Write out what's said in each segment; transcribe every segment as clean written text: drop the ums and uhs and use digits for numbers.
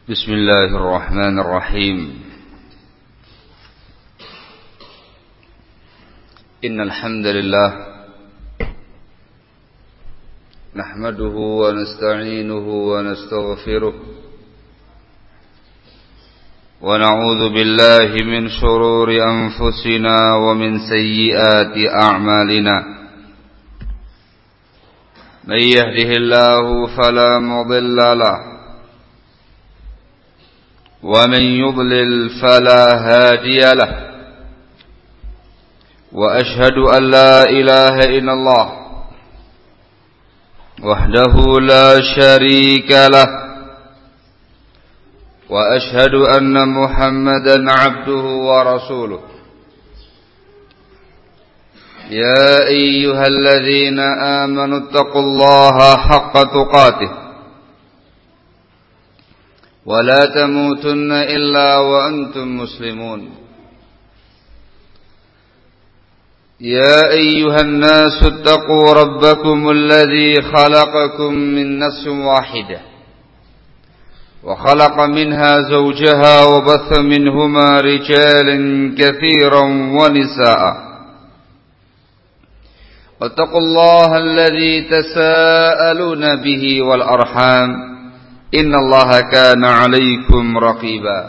بسم الله الرحمن الرحيم إن الحمد لله نحمده ونستعينه ونستغفره ونعوذ بالله من شرور أنفسنا ومن سيئات أعمالنا من يهده الله فلا مضل له ومن يضلل فلا هادي له وأشهد أن لا إله إلا الله وحده لا شريك له وأشهد أن محمدا عبده ورسوله يا أيها الذين آمنوا اتقوا الله حق تقاته ولا تموتن إلا وأنتم مسلمون يا أيها الناس اتقوا ربكم الذي خلقكم من نفس واحدة وخلق منها زوجها وبث منهما رجالا كثيرا ونساء واتقوا الله الذي تساءلون به والأرحام إن الله كان عليكم رقيبا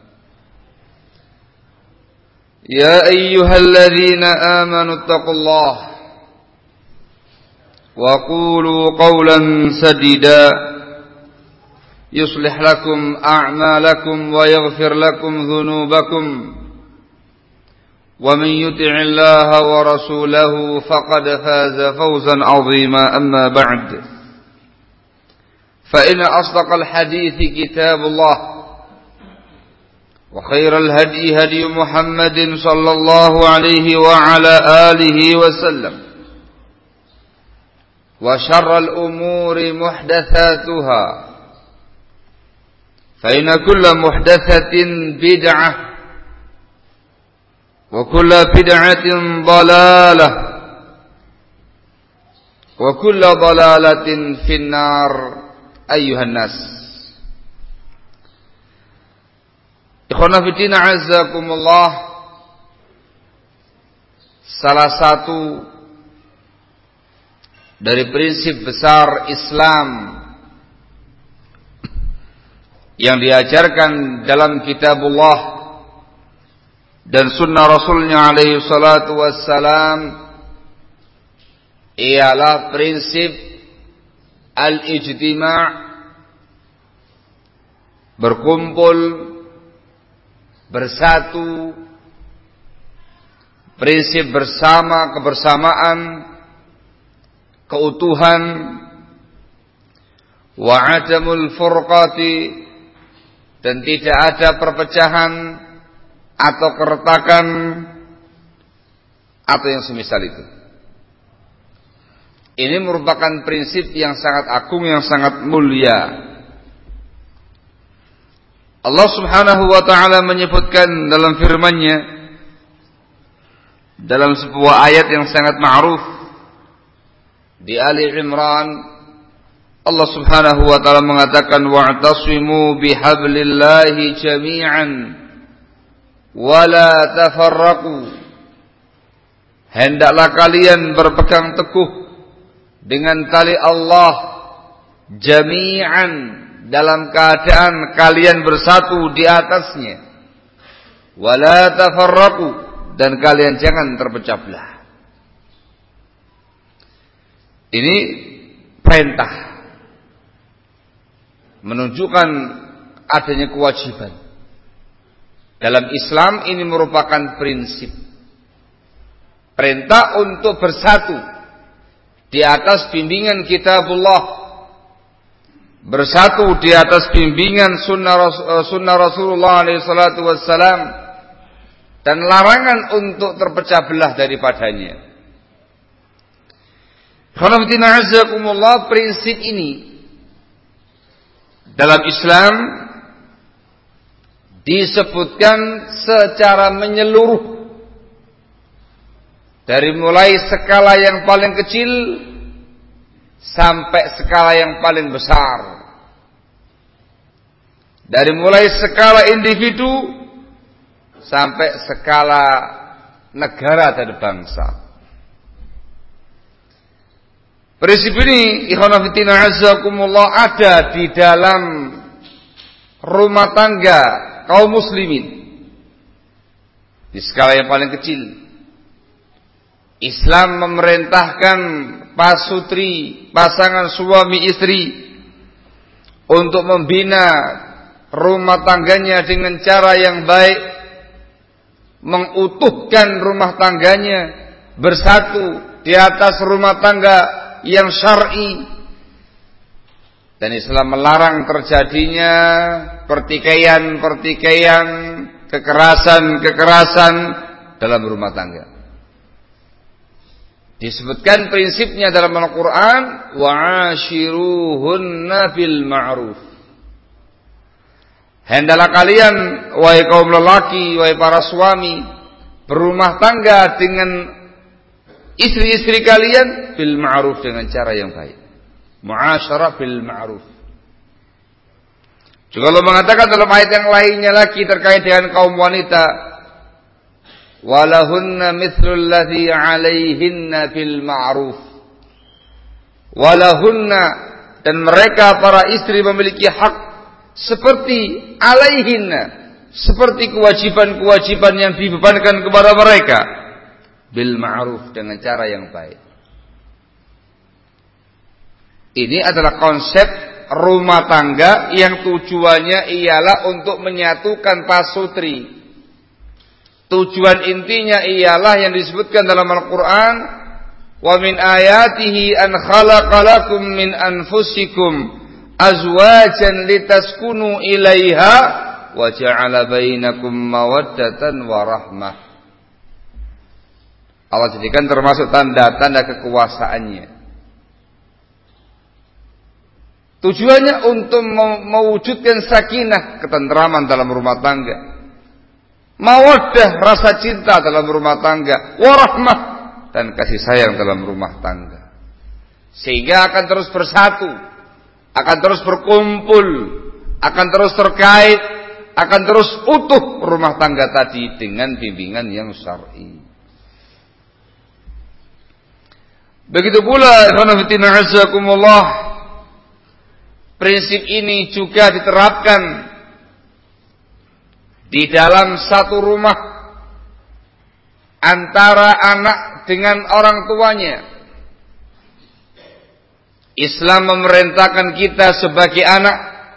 يا أيها الذين آمنوا اتقوا الله وقولوا قولا سديدا يصلح لكم أعمالكم ويغفر لكم ذنوبكم ومن يطع الله ورسوله فقد فاز فوزا عظيما أما بعد فإن أصدق الحديث كتاب الله وخير الهدي هدي محمد صلى الله عليه وعلى آله وسلم وشر الأمور محدثاتها فإن كل محدثة بدعة وكل بدعة ضلالة وكل ضلالة في النار Ayyuhan nas. Ikhwana fillah a'azzakumullah. Salah satu dari prinsip besar Islam yang diajarkan dalam kitabullah dan sunnah Rasulnya alaihi salatu wassalam ialah prinsip al-ijtima' berkumpul bersatu, prinsip bersama, kebersamaan, keutuhan, wa adamul furqati, dan tidak ada perpecahan atau keretakan atau yang semisal itu. Ini merupakan prinsip yang sangat agung, yang sangat mulia. Allah Subhanahu wa ta'ala menyebutkan dalam firman-Nya dalam sebuah ayat yang sangat ma'ruf di Ali Imran, Allah Subhanahu wa ta'ala mengatakan wa'tasimu bihablillahi jami'an wa la tafarraqu. Hendaklah kalian berpegang teguh dengan tali Allah jami'an, dalam keadaan kalian bersatu di atasnya, wala tafarraqu, dan kalian jangan terpecah belah. Ini perintah menunjukkan adanya kewajiban. Dalam Islam ini merupakan prinsip perintah untuk bersatu di atas bimbingan kitabullah, bersatu di atas bimbingan sunnah Rasulullah SAW, dan larangan untuk terpecah belah daripadanya. Prinsip ini dalam Islam disebutkan secara menyeluruh, dari mulai skala yang paling kecil sampai skala yang paling besar. Dari mulai skala individu sampai skala negara dan bangsa. Prinsip ini ikhwan fillah azzakumullah ada di dalam rumah tangga kaum muslimin. Di skala yang paling kecil, Islam memerintahkan pasutri, pasangan suami istri untuk membina rumah tangganya dengan cara yang baik, mengutuhkan rumah tangganya bersatu di atas rumah tangga yang syar'i. Dan Islam melarang terjadinya pertikaian, kekerasan dalam rumah tangga. Disebutkan prinsipnya dalam Al-Quran, wa'ashiruhunna bil ma'ruf. Hendaklah kalian, wahai kaum lelaki, wahai para suami, berumah tangga dengan istri-istri kalian bil ma'ruf, dengan cara yang baik. Mu'asyarah bil ma'ruf. Juga Allah mengatakan dalam ayat yang lainnya lagi terkait dengan kaum wanita, walahunna mithlul ladzi 'alaihinna bil ma'ruf. Walahunna, dan mereka para istri memiliki hak seperti alaihinna, seperti kewajiban-kewajiban yang dibebankan kepada mereka bil ma'ruf, dengan cara yang baik. Ini adalah konsep rumah tangga yang tujuannya ialah untuk menyatukan pasutri. Tujuan intinya ialah yang disebutkan dalam Al-Quran, wa min ayatihi an khalaqalakum min anfusikum azwajan litaskunu ilaiha wa ja'ala bainakum mawaddatan wa rahmah. Allah jadikan termasuk tanda-tanda kekuasaannya. Tujuannya untuk mewujudkan sakinah, ketentraman dalam rumah tangga, mawaddah, rasa cinta dalam rumah tangga, warahmah, dan kasih sayang dalam rumah tangga. Sehingga akan terus bersatu, akan terus berkumpul, akan terus terkait, akan terus utuh rumah tangga tadi dengan bimbingan yang syar'i. Begitu pula ikhwan fillah azakumullah, prinsip ini juga diterapkan di dalam satu rumah antara anak dengan orang tuanya. Islam memerintahkan kita sebagai anak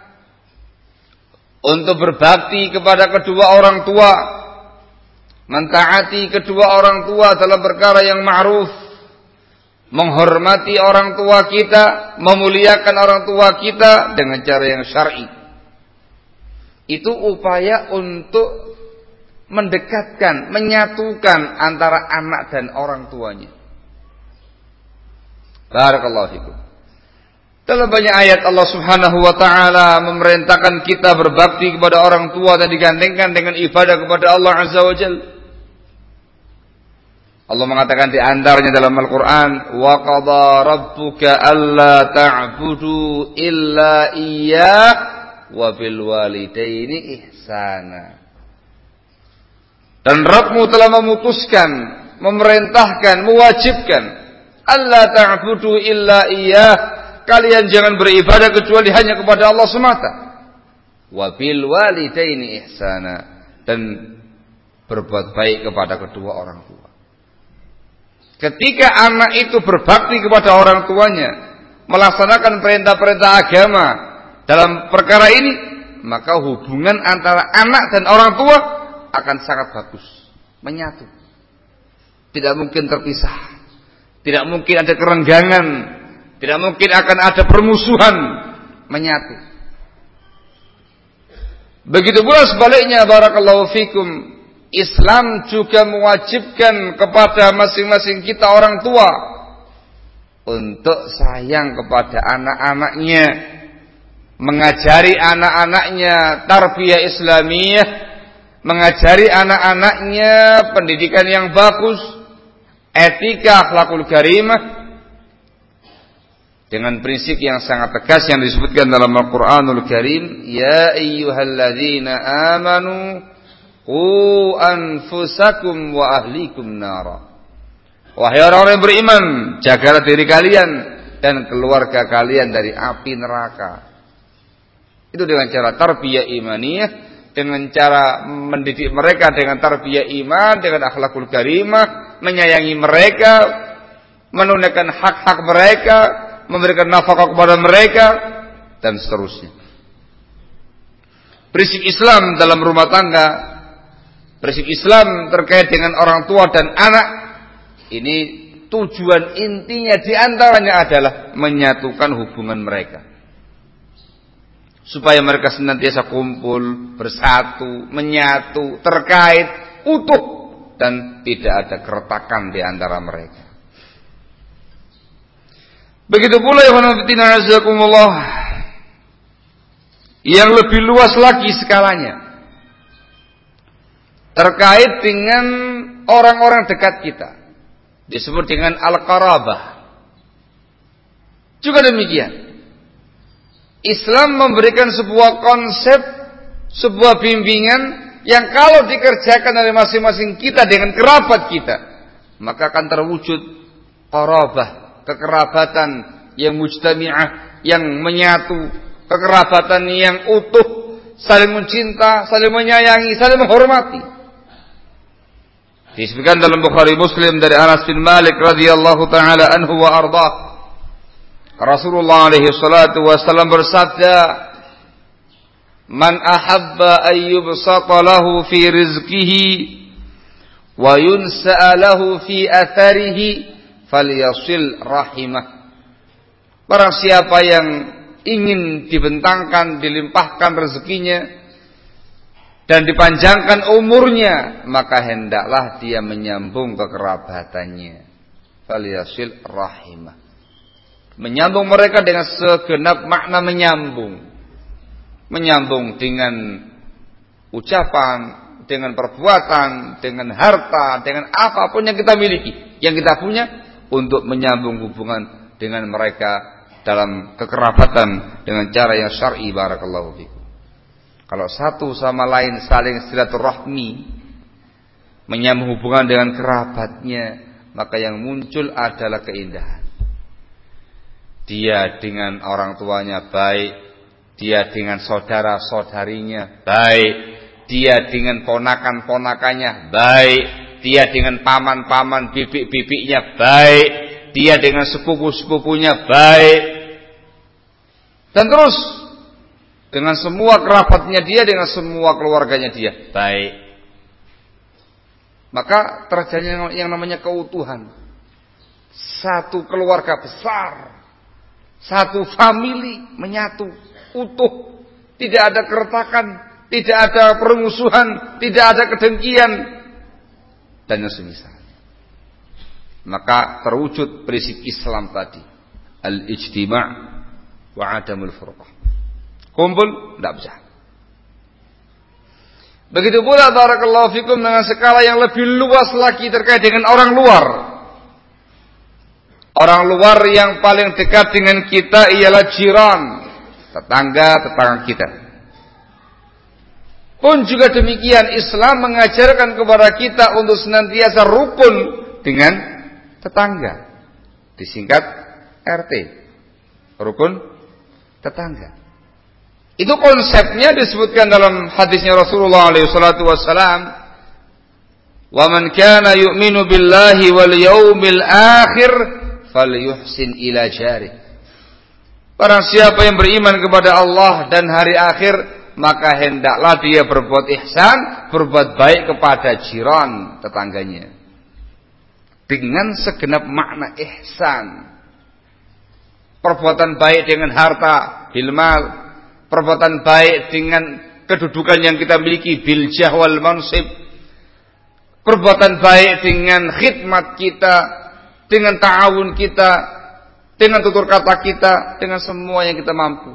untuk berbakti kepada kedua orang tua, mentaati kedua orang tua dalam perkara yang ma'ruf, menghormati orang tua kita, memuliakan orang tua kita dengan cara yang syar'i. Itu upaya untuk mendekatkan, menyatukan antara anak dan orang tuanya. Barakallahu fikum. Dalam banyak ayat Allah Subhanahu wa taala memerintahkan kita berbakti kepada orang tua dan digandengkan dengan ibadah kepada Allah Azza wa Jalla. Allah mengatakan di antaranya dalam Al-Quran, wa qadha rabbuka alla ta'budu illa iyyah wa bil walidaini ihsana. Dan Rabbmu telah memutuskan, memerintahkan, mewajibkan, alla ta'budu illa iyyah, kalian jangan beribadah kecuali hanya kepada Allah semata. Wa bil walidaini ihsana, dan berbuat baik kepada kedua orang tua. Ketika anak itu berbakti kepada orang tuanya, melaksanakan perintah-perintah agama dalam perkara ini, maka hubungan antara anak dan orang tua akan sangat bagus, menyatu. Tidak mungkin terpisah, tidak mungkin ada kerenggangan, tidak mungkin akan ada permusuhan, menyatu. Begitu pula sebaliknya, barakallahu fikum, Islam juga mewajibkan kepada masing-masing kita orang tua untuk sayang kepada anak-anaknya, mengajari anak-anaknya tarbiyah Islamiyah, mengajari anak-anaknya pendidikan yang bagus, etika akhlakul karimah, dengan prinsip yang sangat tegas yang disebutkan dalam Al-Qur'anul Karim, ya ayyuhalladzina amanu qu anfusakum wa ahlikum nara. Wahai orang-orang yang beriman, jagalah diri kalian dan keluarga kalian dari api neraka. Itu dengan cara tarbiyah imaniyah, dengan cara mendidik mereka dengan tarbiyah iman, dengan akhlakul karimah, menyayangi mereka, menunaikan hak-hak mereka, memberikan nafkah kepada mereka, dan seterusnya. Prinsip Islam dalam rumah tangga, prinsip Islam terkait dengan orang tua dan anak, ini tujuan intinya diantaranya adalah menyatukan hubungan mereka, supaya mereka senantiasa kumpul, bersatu, menyatu, terkait, utuh, dan tidak ada keretakan di antara mereka. Begitu pula yang lebih luas lagi skalanya terkait dengan orang-orang dekat kita, disebut dengan al-qarabah. Juga demikian, Islam memberikan sebuah konsep, sebuah bimbingan yang kalau dikerjakan oleh masing-masing kita dengan kerabat kita, maka akan terwujud qarabah, kekerabatan yang mujtami'ah, yang menyatu, kekerabatan yang utuh, saling mencinta, saling menyayangi, saling menghormati. Disebutkan dalam Bukhari Muslim dari Anas bin Malik radhiyallahu taala anhu wa ardhah, Rasulullah alaihi salatu wasallam bersabda, "Man ahabba an yubsata lahu fi rizqihi wa yunsa'a lahu fi atharihi falyasil rahimah." Barang siapa yang ingin dibentangkan, dilimpahkan rezekinya dan dipanjangkan umurnya, maka hendaklah dia menyambung kekerabatannya. Falyasil rahimah. Menyambung mereka dengan segenap makna menyambung. Menyambung dengan ucapan, dengan perbuatan, dengan harta, dengan apapun yang kita miliki, yang kita punya, untuk menyambung hubungan dengan mereka dalam kekerabatan dengan cara yang syar'i. Barakallahu fikum. Kalau satu sama lain saling silaturahmi, menyambung hubungan dengan kerabatnya, maka yang muncul adalah keindahan. Dia dengan orang tuanya baik, dia dengan saudara-saudarinya baik, dia dengan ponakan-ponakannya baik, dia dengan paman-paman bibik-bibiknya baik, dia dengan sepupu-sepupunya baik, dan terus dengan semua kerabatnya dia, dengan semua keluarganya dia baik. Maka terjadi yang namanya keutuhan. Satu keluarga besar, satu famili menyatu, utuh, tidak ada keretakan, tidak ada permusuhan, tidak ada kedengkian, dan yang semisal. Maka terwujud prinsip Islam tadi, al-ijtima' wa adamul furqah. Kumpul, tidak bisa. Begitu pula barakallahu fikum dengan skala yang lebih luas lagi terkait dengan orang luar. Orang luar yang paling dekat dengan kita ialah jiran, tetangga kita. Pun juga demikian, Islam mengajarkan kepada kita untuk senantiasa rukun dengan tetangga. Disingkat RT, rukun tetangga. Itu konsepnya disebutkan dalam hadisnya Rasulullah SAW. Wa man kana yu'minu billahi wal yaumil akhir falyuhsin ila jarih. Barang siapa yang beriman kepada Allah dan hari akhir, maka hendaklah dia berbuat ihsan, berbuat baik kepada jiran, tetangganya. Dengan segenap makna ihsan. Perbuatan baik dengan harta, bilmal. Perbuatan baik dengan kedudukan yang kita miliki, bil jah wal mansib. Perbuatan baik dengan khidmat kita, dengan ta'awun kita, dengan tutur kata kita, dengan semua yang kita mampu.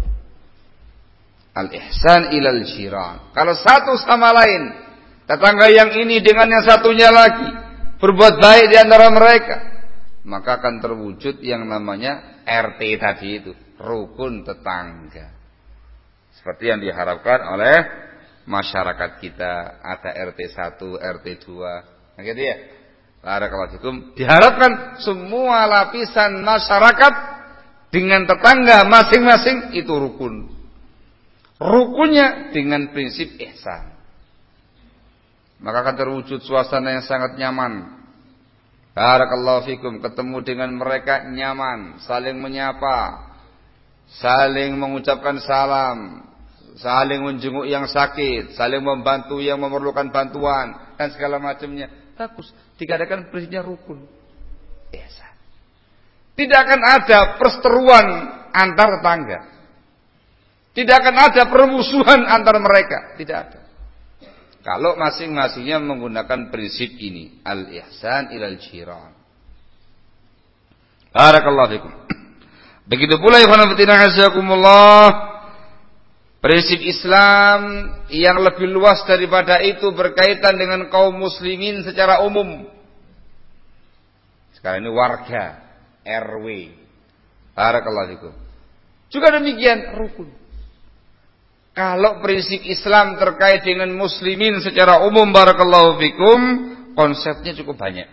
Al-ihsan ilal jiran. Kalau satu sama lain, tetangga yang ini dengan yang satunya lagi, berbuat baik di antara mereka, maka akan terwujud yang namanya RT tadi itu, rukun tetangga. Seperti yang diharapkan oleh masyarakat kita, ada RT 1, RT 2. Nah gitu ya. Barakallahu fikum. Diharapkan semua lapisan masyarakat dengan tetangga masing-masing itu rukun. Rukunnya dengan prinsip ihsan. Maka akan terwujud suasana yang sangat nyaman. Barakallahu fikum, ketemu dengan mereka nyaman, saling menyapa, saling mengucapkan salam, saling menjenguk yang sakit, saling membantu yang memerlukan bantuan dan segala macamnya. Bagus, dikatakan prinsipnya rukun. Ihsan. Tidak akan ada perseteruan antar tetangga. Tidak akan ada permusuhan antar mereka, tidak ada. Kalau masing-masingnya menggunakan prinsip ini, al-ihsan ilal jiran. Barakallahu fikum. Begitu pula ikhwan fillah azakumullah, prinsip Islam yang lebih luas daripada itu berkaitan dengan kaum muslimin secara umum. Sekarang ini warga RW. Barakallahu fikum. Juga demikian rukun. Kalau prinsip Islam terkait dengan muslimin secara umum, barakallahu fikum, konsepnya cukup banyak.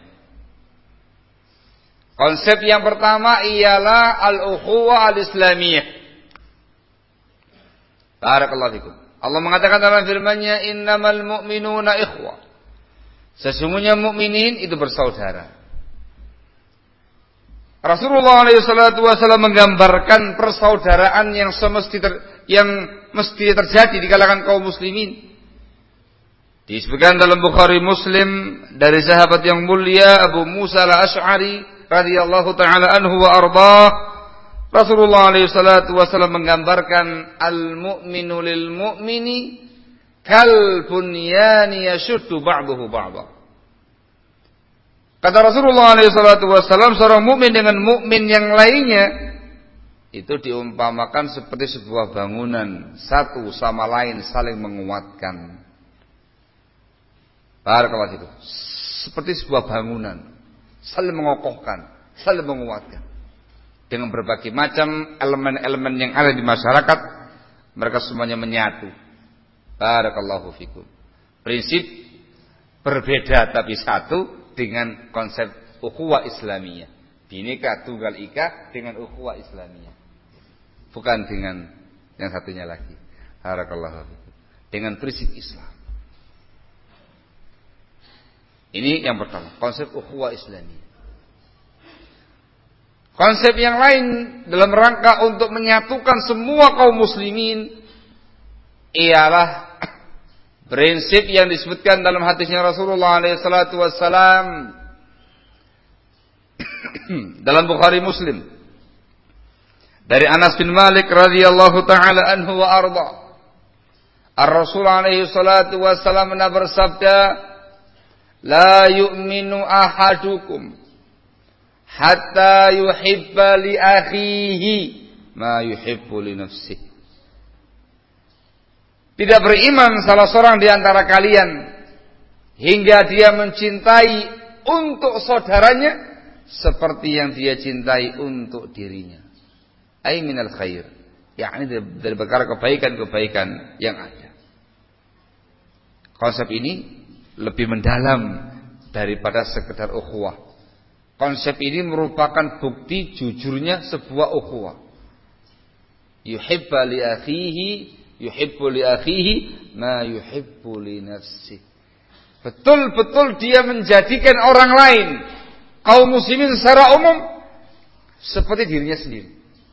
Konsep yang pertama ialah al-ukhuwah al-islamiyah. Barakallahu fikum. Allah mengatakan dalam firman-Nya, "Innamal mu'minuna ikhwah." Sesungguhnya mukminin itu bersaudara. Rasulullah SAW menggambarkan persaudaraan yang mesti terjadi di kalangan kaum muslimin. Disebutkan dalam Bukhari Muslim dari sahabat yang mulia Abu Musa al-Asy'ari radhiyallahu taala anhu wa ardhah, Rasulullah SAW menggambarkan al-mu'minu lil mu'mini kal bunyani yashuddu ba'dahu ba'dha. Kata Rasulullah SAW, seorang mukmin dengan mukmin yang lainnya itu diumpamakan seperti sebuah bangunan, satu sama lain saling menguatkan. Barakallahu fikum. Seperti sebuah bangunan, saling mengokohkan, saling menguatkan. Dengan berbagai macam elemen-elemen yang ada di masyarakat, mereka semuanya menyatu. Barakallahu fikum. Prinsip berbeda tapi satu dengan konsep ukhuwah Islamiyah. Bhinneka Tunggal Ika dengan ukhuwah Islamiyah. Bukan dengan yang satunya lagi. Barakallahu fikum. Dengan prinsip Islam. Ini yang pertama, konsep ukhuwah Islamiyah. Konsep yang lain dalam rangka untuk menyatukan semua kaum muslimin ialah prinsip yang disebutkan dalam hadisnya Rasulullah SAW dalam Bukhari Muslim dari Anas bin Malik radhiyallahu taala anhu wa arda. Ar-Rasul alaihi salatu wassalam bersabda, "La yu'minu ahadukum hatta yuhibba li akhihi ma yuhibbu li nafsihi." Tidak beriman salah seorang di antara kalian hingga dia mencintai untuk saudaranya seperti yang dia cintai untuk dirinya. Ai minal khair, yakni dari perkara kebaikan-kebaikan yang ada. Konsep ini lebih mendalam daripada sekedar ukhuwah. Konsep ini merupakan bukti jujurnya sebuah ukhuwah. Yuhibba li akhihi yuhibbu li akhihi ma yuhibbu li nafsihi. Betul-betul dia menjadikan orang lain, kaum muslimin secara umum seperti dirinya sendiri.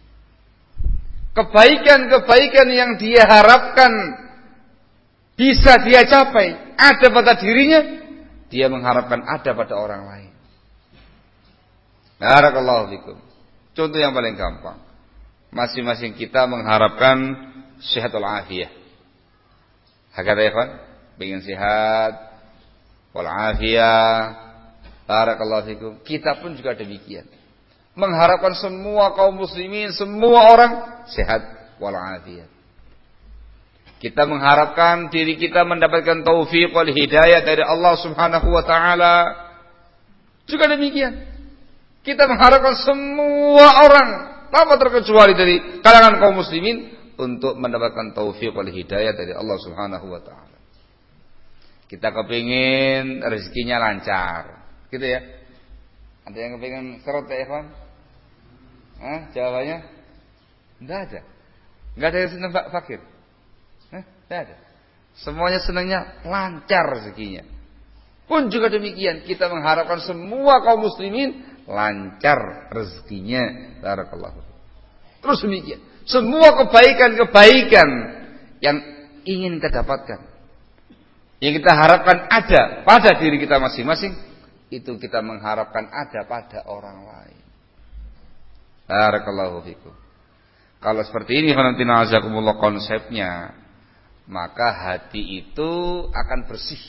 Kebaikan-kebaikan yang dia harapkan bisa dia capai ada pada dirinya, dia mengharapkan ada pada orang lain. Barakallahu fikum. Contoh yang paling gampang. Masing-masing kita mengharapkan sehatul afiyah. Hakata ya kawan, ingin sehat wal afiyah. Barakallahu fikum. Kita pun juga demikian. Mengharapkan semua kaum muslimin, semua orang sehat wal afiyah. Kita mengharapkan diri kita mendapatkan taufik wal hidayah dari Allah Subhanahu wa taala. Juga demikian. Kita mengharapkan semua orang tanpa terkecuali dari kalangan kaum muslimin untuk mendapatkan taufik wal hidayah dari Allah Subhanahu wa taala. Kita kepingin rezekinya lancar, gitu ya. Ada yang kepingin seret ya, ikhwan? Jawabannya enggak ada. Enggak ada yang senang fakir. Enggak ada. Semuanya senangnya lancar rezekinya. Pun juga demikian, kita mengharapkan semua kaum muslimin lancar rezekinya. Barakallahu. Terus demikian. Semua kebaikan-kebaikan yang ingin kita dapatkan, yang kita harapkan ada pada diri kita masing-masing, itu kita mengharapkan ada pada orang lain. Barakallahu fikum. Kalau seperti ini konsepnya, maka hati itu akan bersih.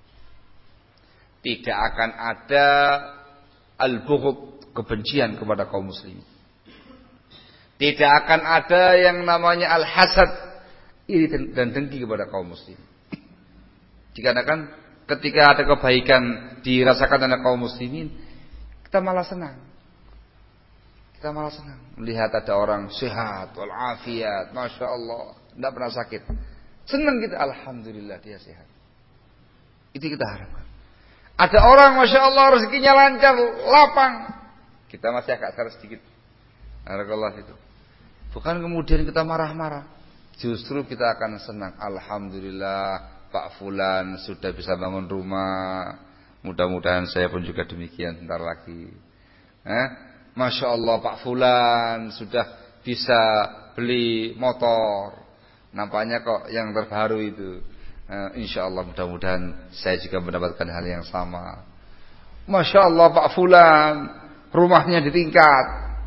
Tidak akan ada al-bughd, kebencian kepada kaum muslimin. Tidak akan ada yang namanya al-hasad, iri dan dengki kepada kaum muslimin. Dikarenakan ketika ada kebaikan dirasakan oleh kaum muslimin, kita malah senang. Kita malah senang melihat ada orang sehat, walafiat, masya Allah, tidak pernah sakit. Senang kita, alhamdulillah dia sehat. Itu kita harapkan. Ada orang masya Allah rezekinya lancar, lapang, kita masih agak salah sedikit. Barakallah itu. Bukan kemudian kita marah-marah, justru kita akan senang. Alhamdulillah Pak Fulan sudah bisa bangun rumah. Mudah-mudahan saya pun juga demikian sebentar lagi. Masya Allah Pak Fulan sudah bisa beli motor. Nampaknya kok yang terbaru itu. Insya Allah mudah-mudahan saya juga mendapatkan hal yang sama. Masya Allah Pak Fulan rumahnya ditingkat.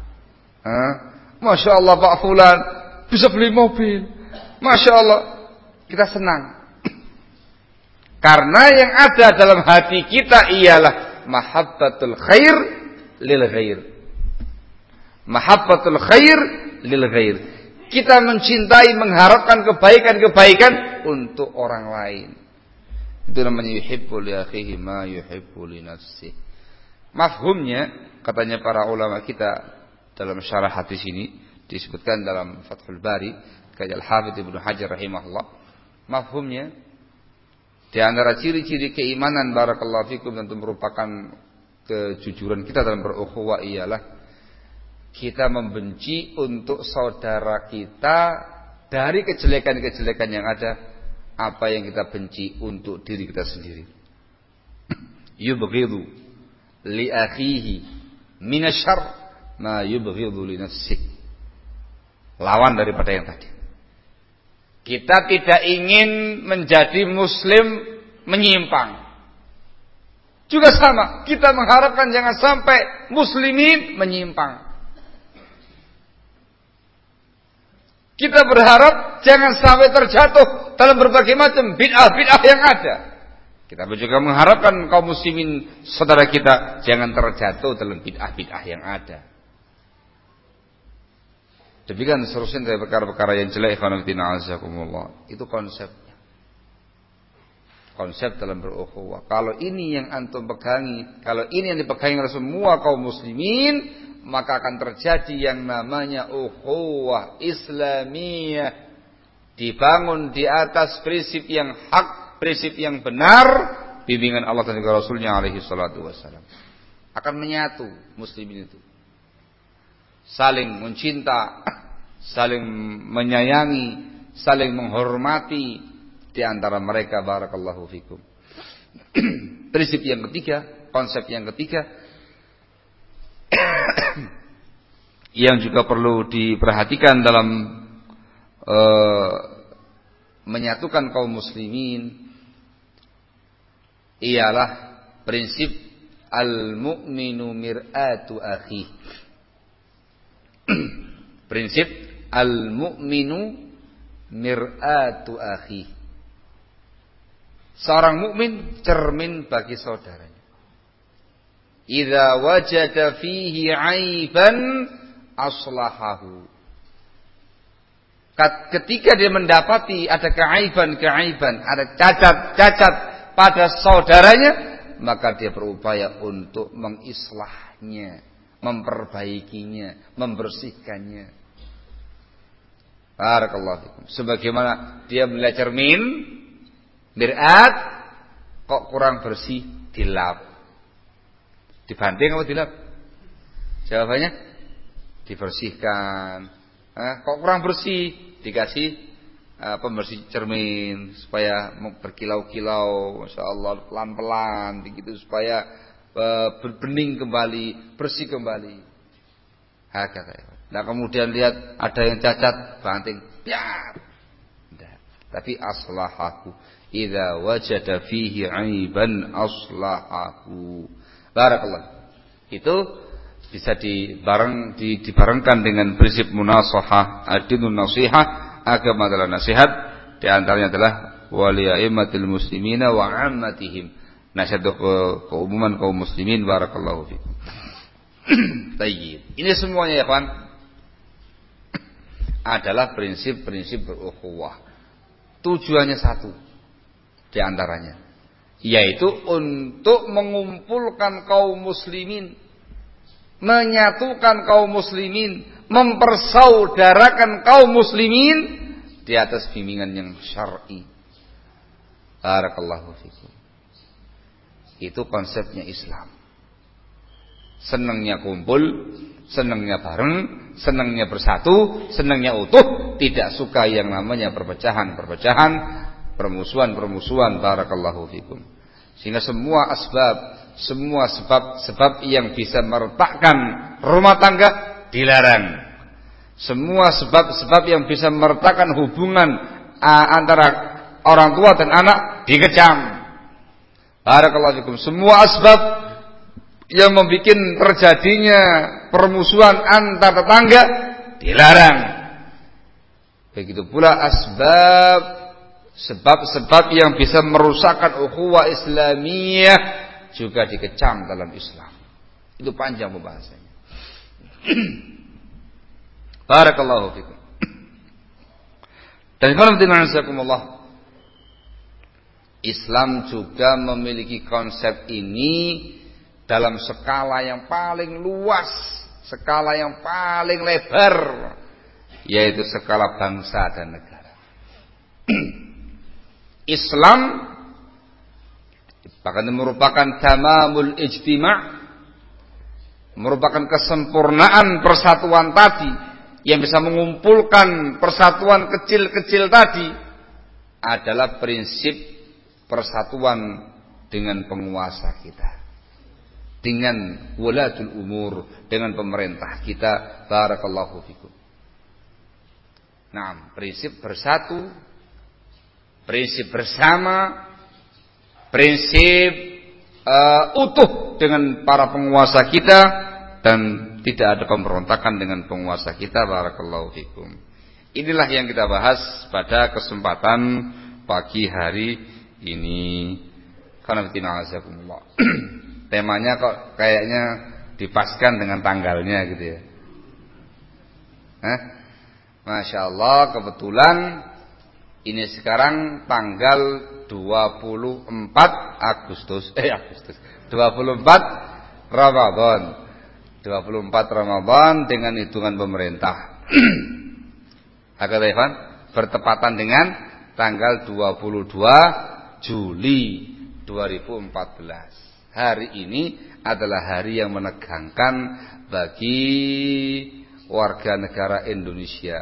Masya Allah Pak Fulan bisa beli mobil. Masya Allah, kita senang. Karena yang ada dalam hati kita ialah mahabbatul khair lil ghair. Mahabbatul khair lil ghair. Kita mencintai, mengharapkan kebaikan-kebaikan untuk orang lain. Itu namanya yuhibbu li akhihi ma yuhibbu li nafsihi. Mafhumnya, katanya para ulama kita dalam syarah hadis ini, disebutkan dalam Fathul Bari karya Al-Hafidz Ibnu Hajar rahimahullah. Mafhumnya, di antara ciri-ciri keimanan barakallahu fikum tentu merupakan kejujuran kita dalam berukhuwah ialah kita membenci untuk saudara kita dari kejelekan-kejelekan yang ada apa yang kita benci untuk diri kita sendiri. Yubghidu li akhihi minasyarr ma yubghidu li nafsihi. Lawan daripada yang tadi. Kita tidak ingin menjadi muslim menyimpang. Juga sama, kita mengharapkan jangan sampai muslimin menyimpang. Kita berharap jangan sampai terjatuh dalam berbagai macam bid'ah-bid'ah yang ada. Kita juga mengharapkan kaum muslimin saudara kita jangan terjatuh dalam bid'ah-bid'ah yang ada. Demikian seterusnya dari perkara-perkara yang jelek, itu konsepnya. Konsep dalam berukhuwah. Kalau ini yang antum pegangi, kalau ini yang dipegangi oleh semua kaum muslimin, maka akan terjadi yang namanya ukhuwah Islamiyah, dibangun di atas prinsip yang hak, prinsip yang benar, bimbingan Allah dan Rasulnya alaihi salatu wassalam. Akan menyatu muslimin itu, saling mencinta, saling menyayangi, saling menghormati di antara mereka. Barakallahu fikum. Prinsip yang ketiga, konsep yang ketiga yang juga perlu diperhatikan dalam menyatukan kaum muslimin ialah prinsip al-mu'minu mir'atu akhi. Prinsip al-mu'minu mir'atu akhi. Seorang mukmin cermin bagi saudaranya. Idza wajada fihi 'aiban aslahahu. Ketika dia mendapati ada keaiban-keaiban, ada cacat-cacat pada saudaranya, maka dia berupaya untuk mengislahnya, memperbaikinya, membersihkannya. Barakallahu fikum. Sebagaimana dia melihat cermin, mir'at, kok kurang bersih, dilap. Dibanting atau dilap? Jawabannya dibersihkan. Kok kurang bersih, dikasih pembersih cermin supaya berkilau-kilau, masyaallah, pelan-pelan begitu supaya berbening kembali, bersih kembali. Hakata. Nah kemudian lihat ada yang cacat, banting, ya. Tapi aslahahu. Idza wajada fihi aiban aslahahu. Barakallah. Itu bisa dibarengkan dengan prinsip munasahah, ad-dinun nasihah, agama adalah nasihat. Di antaranya adalah waliaimatil muslimina wa ammatihim. Nasihat keumuman kaum muslimin. Barakallahu fikum. Tayyib. Ini semuanya ya kawan adalah prinsip-prinsip berukhuwah. Tujuannya satu di antaranya, yaitu untuk mengumpulkan kaum muslimin, menyatukan kaum muslimin, mempersaudarakan kaum muslimin di atas bimbingan yang syar'i. Barakallahu fikum. Itu konsepnya Islam. Senangnya kumpul, senangnya bareng, senangnya bersatu, senangnya utuh, tidak suka yang namanya perpecahan-perpecahan, permusuhan-permusuhan. Barakallahu fikum. Sehingga semua sebab yang bisa meretakkan rumah tangga dilarang. Semua sebab yang bisa meretakkan hubungan antara orang tua dan anak dikecam. Barakallahu fikum. Semua asbab yang membuat terjadinya permusuhan antar tetangga dilarang. Begitu pula sebab yang bisa merusakkan ukhuwah Islamiyah juga dikecam dalam Islam. Itu panjang pembahasannya. Barakallahu fikum. Dan alhamdulillah Islam juga memiliki konsep ini dalam skala yang paling luas, skala yang paling lebar, yaitu skala bangsa dan negara. Islam bahkan merupakan tamamul ijtima', merupakan kesempurnaan persatuan tadi yang bisa mengumpulkan persatuan kecil-kecil tadi, adalah prinsip persatuan dengan penguasa kita, dengan wulatul umur, dengan pemerintah kita. Barakallahu fikum. Nah, prinsip bersatu, prinsip bersama, prinsip utuh dengan para penguasa kita, dan tidak ada pemberontakan dengan penguasa kita. Barakallahu fikum. Inilah yang kita bahas pada kesempatan pagi hari ini. Karena azakumullah. Temanya kok kayaknya dipaskan dengan tanggalnya gitu ya. Masya Allah, kebetulan ini sekarang tanggal 24 Agustus 24 Ramadan 24 Ramadan dengan hitungan pemerintah. Agak Evan, bertepatan dengan tanggal 22 Juli 2014. Hari ini adalah hari yang menegangkan bagi warga negara Indonesia.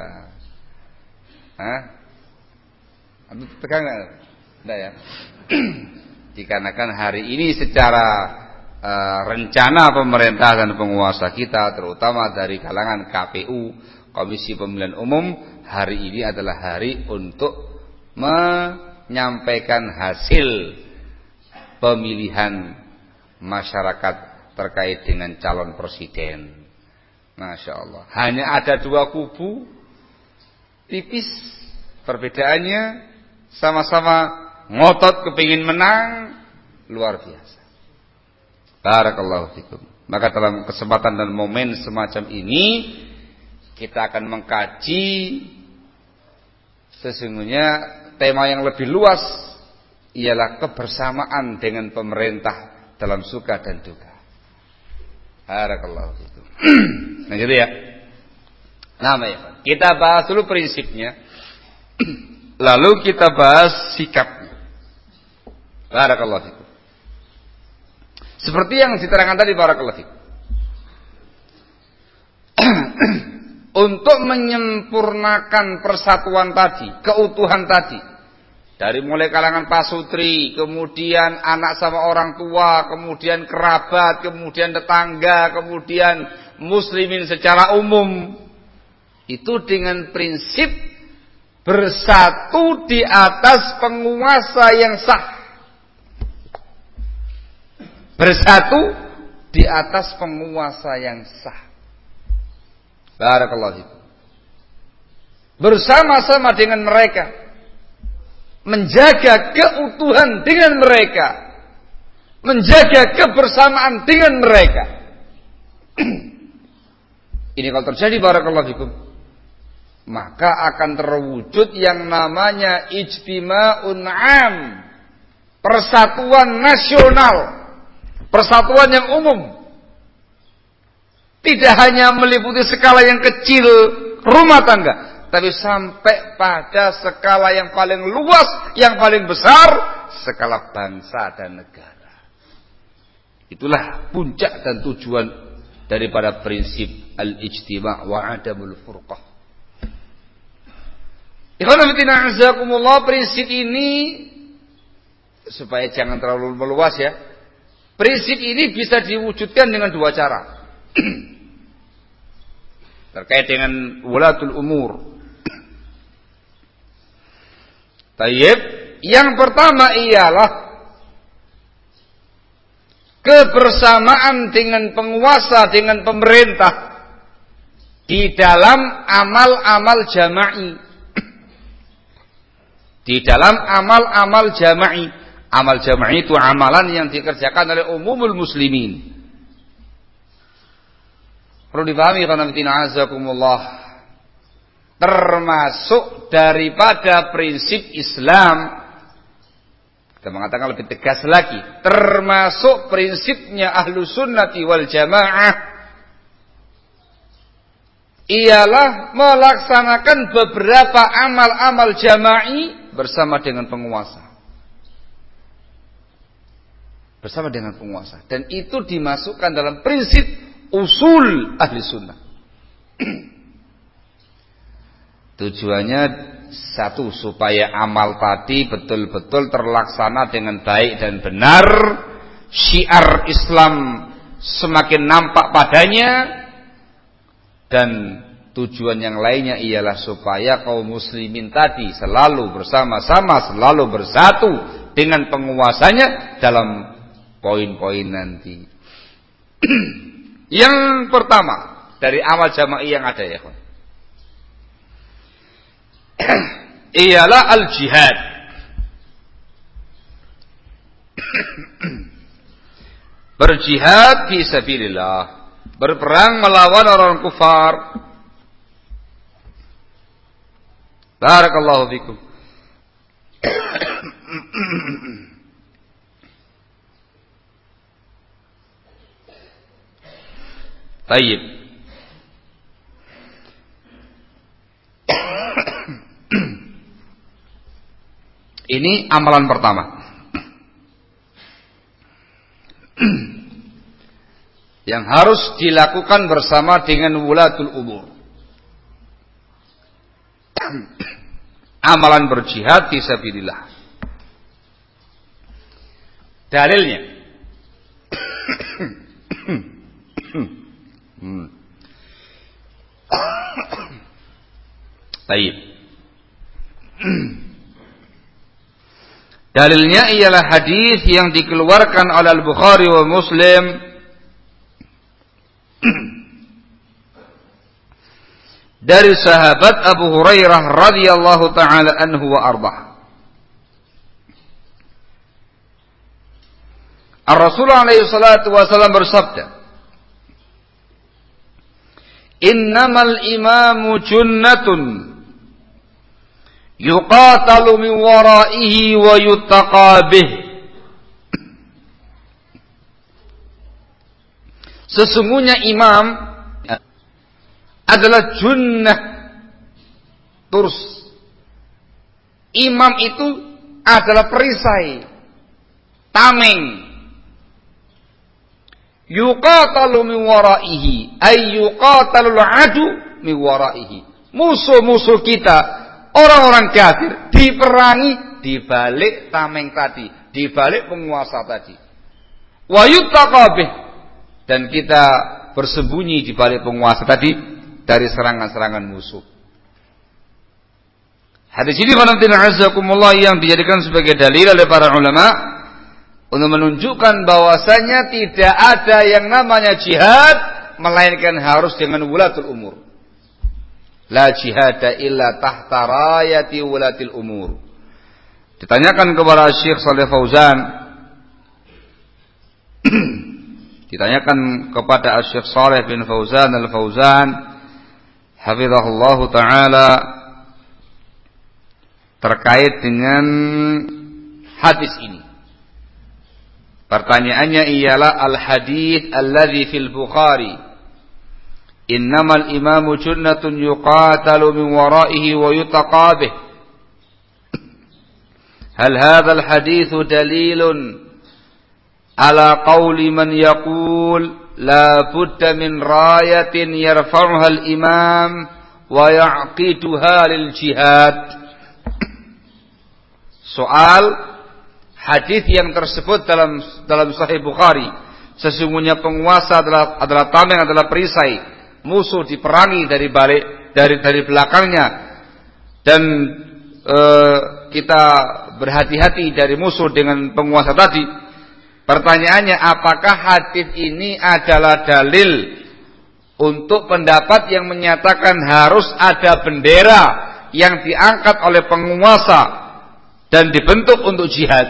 Tegang enggak? Enggak ya? Dikarenakan hari ini secara rencana pemerintah dan penguasa kita, terutama dari kalangan KPU, Komisi Pemilihan Umum, hari ini adalah hari untuk menyampaikan hasil pemilihan masyarakat terkait dengan calon presiden. Masya Allah. Hanya ada dua kubu, tipis perbedaannya, sama-sama ngotot kepingin menang, luar biasa. Barakallahu fikum. Maka dalam kesempatan dan momen semacam ini, kita akan mengkaji sesungguhnya tema yang lebih luas, ialah kebersamaan dengan pemerintah dalam suka dan duka. Barakallahu fikum. Nah gitu ya. Nah, ya. Kita bahas dulu prinsipnya. Lalu kita bahas sikapnya. Barakallahu fikum. Seperti yang diterangkan tadi, barakallahu fikum. Untuk menyempurnakan persatuan tadi, keutuhan tadi, dari mulai kalangan pasutri, kemudian anak sama orang tua, kemudian kerabat, kemudian tetangga, kemudian muslimin secara umum, itu dengan prinsip bersatu di atas penguasa yang sah. Bersatu di atas penguasa yang sah. Barakallahu fikum. Bersama-sama dengan mereka, menjaga keutuhan dengan mereka, menjaga kebersamaan dengan mereka. Ini kalau terjadi, barakallahu fikum, maka akan terwujud yang namanya ijtima'un 'am, persatuan nasional, persatuan yang umum. Tidak hanya meliputi skala yang kecil rumah tangga, tapi sampai pada skala yang paling luas, yang paling besar, skala bangsa dan negara. Itulah puncak dan tujuan daripada prinsip al-ijtima' wa adamul furqah. Ikhwan fillah azakumullah, prinsip ini supaya jangan terlalu meluas ya. Prinsip ini bisa diwujudkan dengan dua cara. Terkait dengan wulatul umur. Tayyib, yang pertama ialah kebersamaan dengan penguasa, dengan pemerintah di dalam amal-amal jama'i. Di dalam amal-amal jama'i. Amal jama'i itu amalan yang dikerjakan oleh umumul muslimin. Perlu dipahami karena azakumullah, termasuk daripada prinsip Islam, kita mengatakan lebih tegas lagi, termasuk prinsipnya ahlu sunnati wal jamaah, ialah melaksanakan beberapa amal-amal jama'i bersama dengan penguasa. Bersama dengan penguasa. Dan itu dimasukkan dalam prinsip usul ahli sunnah. Tujuannya satu, supaya amal tadi betul-betul terlaksana dengan baik dan benar, syiar Islam semakin nampak padanya, dan tujuan yang lainnya ialah supaya kaum muslimin tadi selalu bersama-sama, selalu bersatu dengan penguasanya dalam poin-poin nanti. Yang pertama dari amal jama'i yang ada ya, ialah al-jihad. Berjihad fi sabilillah, berperang melawan orang kufar. Barakallahu fikum. Baik. Ini amalan pertama yang harus dilakukan bersama dengan wulatul umur. Amalan berjihad fisabilillah. Dalilnya Baik. Dalilnya ialah hadis yang dikeluarkan oleh Al-Bukhari wa Muslim dari sahabat Abu Hurairah radhiyallahu taala anhu wa ardah. Rasulullah alaihi salatu wasallam bersabda, "Innamal imamu junnatun yuqatalu min waraihi wa yuttaqa bih." Sesungguhnya imam adalah junnah turs. Imam itu adalah perisai, tameng. Yuqatalu min waraihi, ay yuqatalul adu min waraihi. Musuh-musuh kita, orang-orang kafir, diperangi di balik tameng tadi, di balik penguasa tadi. Wa yuttaqabih, dan kita bersembunyi di balik penguasa tadi dari serangan-serangan musuh. Hadis ini yang dijadikan sebagai dalil oleh para ulama untuk menunjukkan bahwasanya tidak ada yang namanya jihad melainkan harus dengan wulatul umur. La jihada illa tahta rayati wulatil umur. Ditanyakan kepada Syekh Shalih Fauzan, ditanyakan kepada Syekh Shalih bin Fauzan al-Fauzan hafizahullahu taala terkait dengan hadis ini. Pertanyaannya ialah al-hadits alladzi fil Bukhari, innamal imamu junnatun yuqatalu min waraihi wa yutaqabih. Hal hadzal haditsu dalilun ala qawli man yaqul la budda min rayatin yarfa'uha al-imam wa ya'qiduha lil jihad. Soal hadis yang tersebut dalam Sahih Bukhari, sesungguhnya penguasa adalah tameng, adalah perisai, musuh diperangi dari belakangnya, dan kita berhati-hati dari musuh dengan penguasa tadi. Pertanyaannya, apakah hadis ini adalah dalil untuk pendapat yang menyatakan harus ada bendera yang diangkat oleh penguasa dan dibentuk untuk jihad?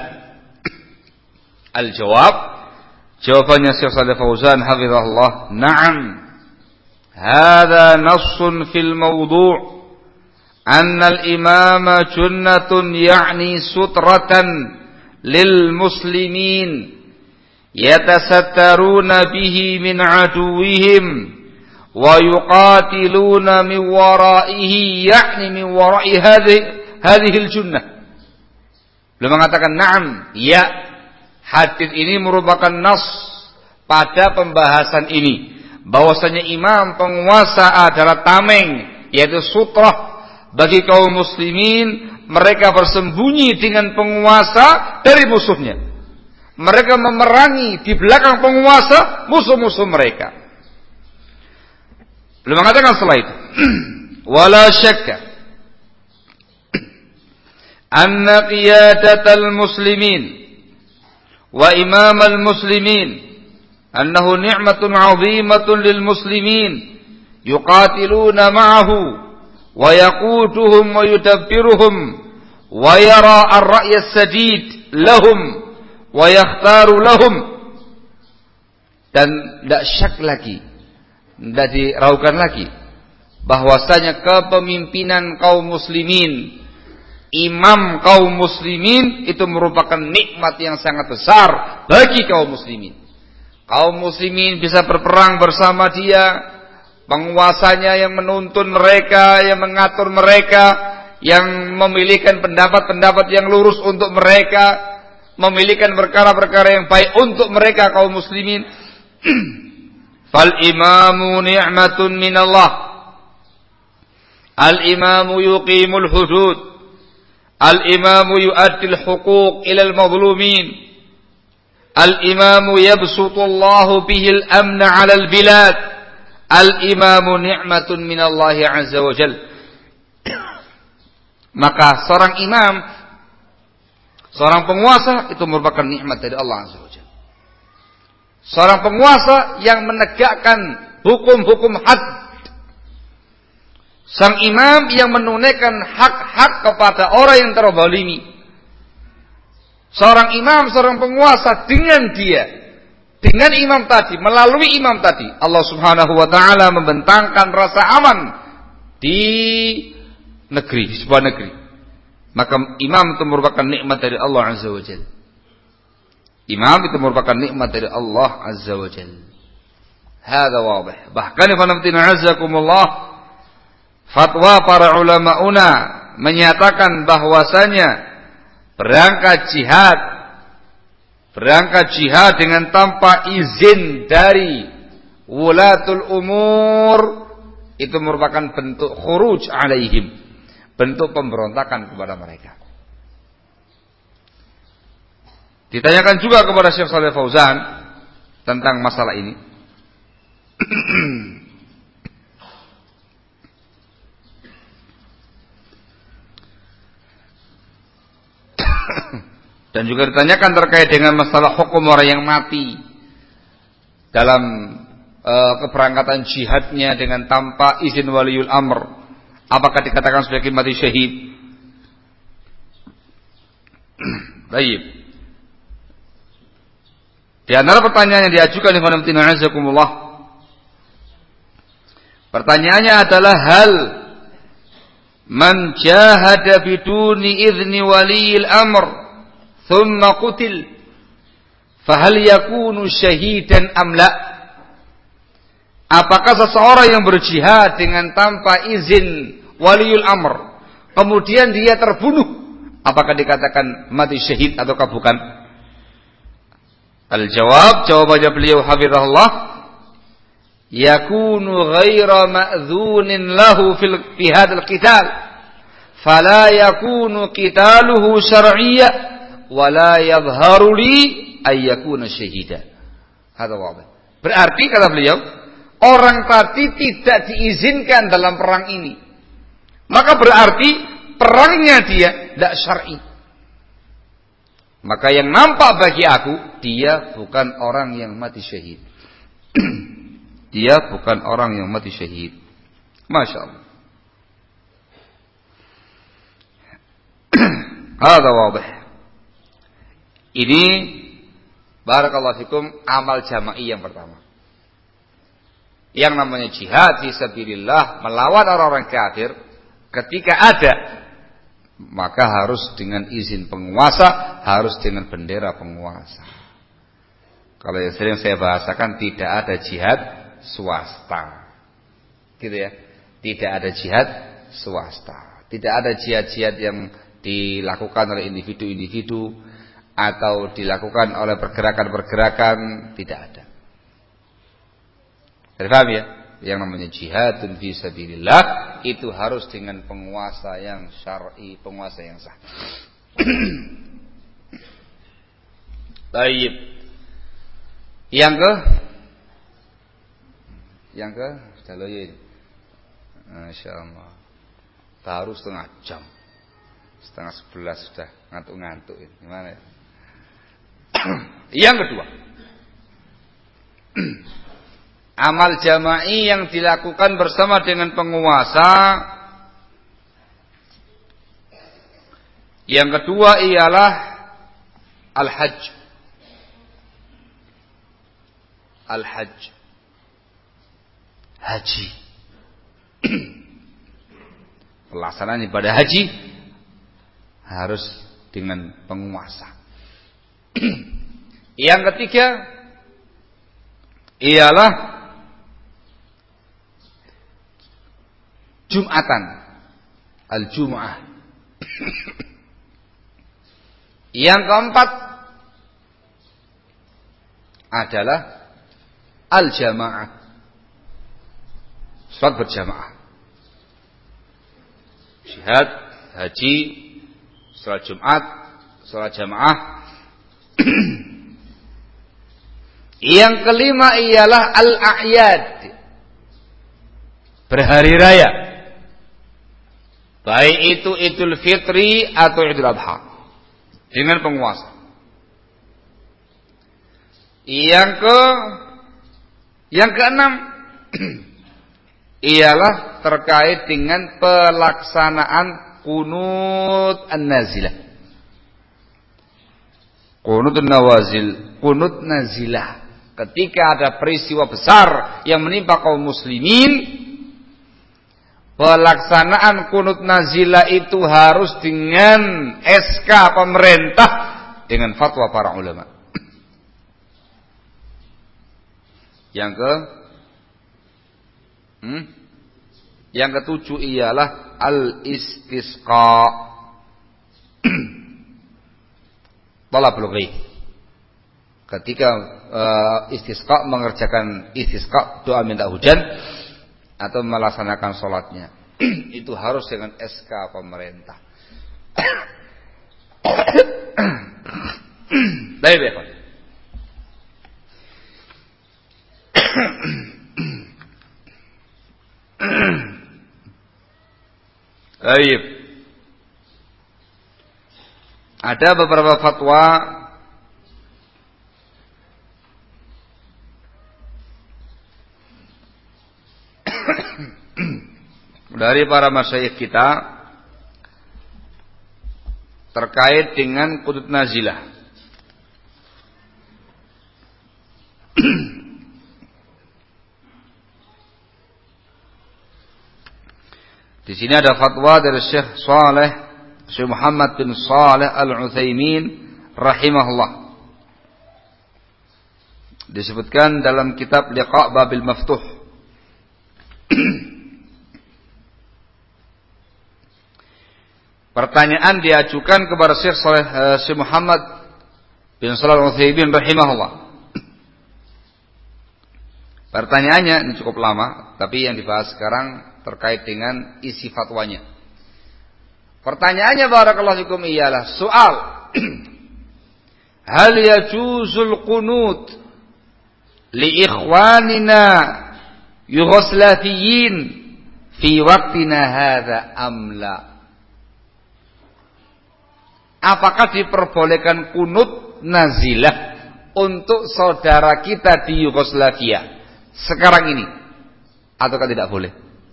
Jawabannya Syekh Shalih Fauzan hafizahullah, na'am. Hadza nassun fil mawdu' anna al-imama junnatun ya'ni sutratan lil muslimin yatasattaruna bihi min aduwwihim wa yuqatiluna min waraihi, ya'ni min wara'i hadhihi al-junnah. Beliau mengatakan na'am, ya, hadis ini merupakan nas pada pembahasan ini, bahwasanya imam penguasa adalah tameng, yaitu sutrah bagi kaum muslimin. Mereka bersembunyi dengan penguasa dari musuhnya. Mereka memerangi di belakang penguasa musuh-musuh mereka. Beliau mengatakan setelah itu, wala syakka anna qiyadatal muslimin wa imamal muslimin annahu ni'matun 'azimatun lil muslimin yuqatiluna ma'ahu wa yaqutuhum wa yudabbiruhum wa yara ar-ra'y as-sadid lahum wa yakhtaru lahum. Dan tidak syak lagi, tidak diragukan lagi bahwasanya kepemimpinan kaum muslimin, imam kaum muslimin itu merupakan nikmat yang sangat besar bagi kaum muslimin. Kaum muslimin bisa berperang bersama dia, penguasanya yang menuntun mereka, yang mengatur mereka, yang memilihkan pendapat-pendapat yang lurus untuk mereka, memilihkan perkara-perkara yang baik untuk mereka kaum muslimin. Fal imamu ni'matun minallah. Al imamu yuqimul hudud. Al-imamu yu'addil huquq ilal mazlumin. Al-imamu yabsutullahu bihil amna 'alal bilad. Al-imamu ni'matun minallahi 'azza wa jalla. Maka seorang imam, seorang penguasa itu merupakan nikmat dari Allah 'azza wa jalla. Seorang penguasa yang menegakkan hukum-hukum had. Sang imam yang menunaikan hak-hak kepada orang yang terzalimi. Seorang imam, seorang penguasa, dengan imam tadi, melalui imam tadi, Allah Subhanahu wa taala membentangkan rasa aman di negeri, di sebuah negeri. Maka imam itu merupakan nikmat dari Allah Azza wa Jalla. Imam itu merupakan nikmat dari Allah Azza wa Jalla. Hadza wadih. Bahkan azakumullah, fatwa para ulama'una menyatakan bahwasanya berangkat jihad dengan tanpa izin dari wulatul umur itu merupakan bentuk khuruj alaihim, bentuk pemberontakan kepada mereka. Ditanyakan juga kepada Syekh Shalih Fauzan tentang masalah ini. Dan juga ditanyakan terkait dengan masalah hukum orang yang mati dalam keberangkatan jihadnya dengan tanpa izin waliul amr, apakah dikatakan sebagai mati syahid? Baik. Di antara pertanyaan yang diajukan oleh azakumullah, pertanyaannya adalah hal man jahada biduni idzni waliil amr thumma qutil fahal yakunu syahidan am la? Apakah seseorang yang berjihad dengan tanpa izin waliul amr kemudian dia terbunuh, apakah dikatakan mati syahid ataukah bukan? Jawabannya beliau hafizahullah, yakunu ghaira ma'dhunin lahu fi hadzal qital fala yakunu qitaluhu syar'iyya wa la yadhharu li ay yakuna syahida. Hadza wadih. Berarti kata beliau, orang tadi tidak diizinkan dalam perang ini, maka berarti perangnya dia tidak syar'i. Maka yang nampak bagi aku, dia bukan orang yang mati syahid. Dia bukan orang yang mati syahid. Masya Allah. Hadza wadih. Ini barakallahu fikum amal jama'i yang pertama. Yang namanya jihad fisabilillah, melawan orang-orang kafir, ketika ada maka harus dengan izin penguasa, harus dengan bendera penguasa. Kalau yang sering saya bahasakan, tidak ada jihad swasta, gitu ya. Tidak ada jihad swasta, tidak ada jihad-jihad yang dilakukan oleh individu-individu atau dilakukan oleh pergerakan-pergerakan, tidak ada. Paham ya? Yang namanya jihadun fi sabilillah itu harus dengan penguasa yang syar'i, penguasa yang sah. Baik. Yang ke sudah loyin. Masyaallah. Baru setengah jam. 10:30 sudah ngantuk-ngantuk. Gimana? Yang kedua, amal jama'i yang dilakukan bersama dengan penguasa. Yang kedua ialah al-hajj. Al-hajj, haji. Pelaksanaan ibadah haji harus dengan penguasa. Yang ketiga ialah Jumatan, al-Jum'ah. Yang keempat adalah al-Jamaah, salat berjamaah. Jihad, haji, salat Jumat, salat jamaah. Yang kelima ialah al-a'yad, berhari raya. Baik itu Idul Fitri atau Idul Adha, dengan penguasa. Yang keenam ialah terkait dengan pelaksanaan qunut an-nazilah. Qunut an-nawazil, qunut nazilah. Ketika ada peristiwa besar yang menimpa kaum muslimin, pelaksanaan qunut nazilah itu harus dengan SK pemerintah, dengan fatwa para ulama. Yang Yang ketujuh ialah al-istisqa. Talabul ghaith. Ketika istisqa, mengerjakan istisqa, doa minta hujan atau melaksanakan sholatnya, itu harus dengan SK pemerintah. Baik, baik. Baik. Ada beberapa fatwa dari para masyayikh kita terkait dengan qunut nazilah. Di sini ada fatwa dari Syekh Muhammad bin Shalih Al-Utsaimin rahimahullah. Disebutkan dalam kitab Liqa' Babil Maftuh. Pertanyaan diajukan kepada Syekh Muhammad bin Shalih Al-Utsaimin rahimahullah. Pertanyaannya ini cukup lama, tapi yang dibahas sekarang terkait dengan isi fatwanya. Pertanyaannya barakallahu fikum ialah soal hal yajuzul qunut li ikhwanina Yugoslaviyin fi waqtina hadza amla. Apakah diperbolehkan kunut nazilah untuk saudara kita di Yugoslavia sekarang ini ataukah tidak boleh?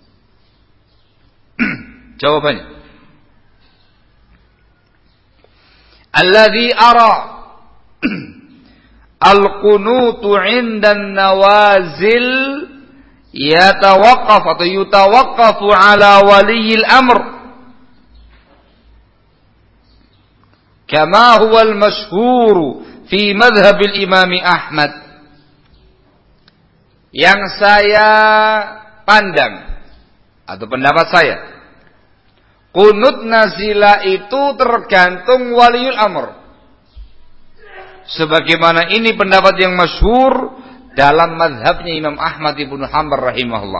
Jawabannya, alladhi ara al-qunutu 'inda an-nawazil yutawaqqafu ala waliyil amr kama huwa al-mashhur fi madhhab al-Imam Ahmad. Yang saya pandang atau pendapat saya, qunut nazilah itu tergantung waliul amr. Sebagaimana ini pendapat yang masyhur dalam mazhabnya Imam Ahmad ibn Hanbal rahimahullah.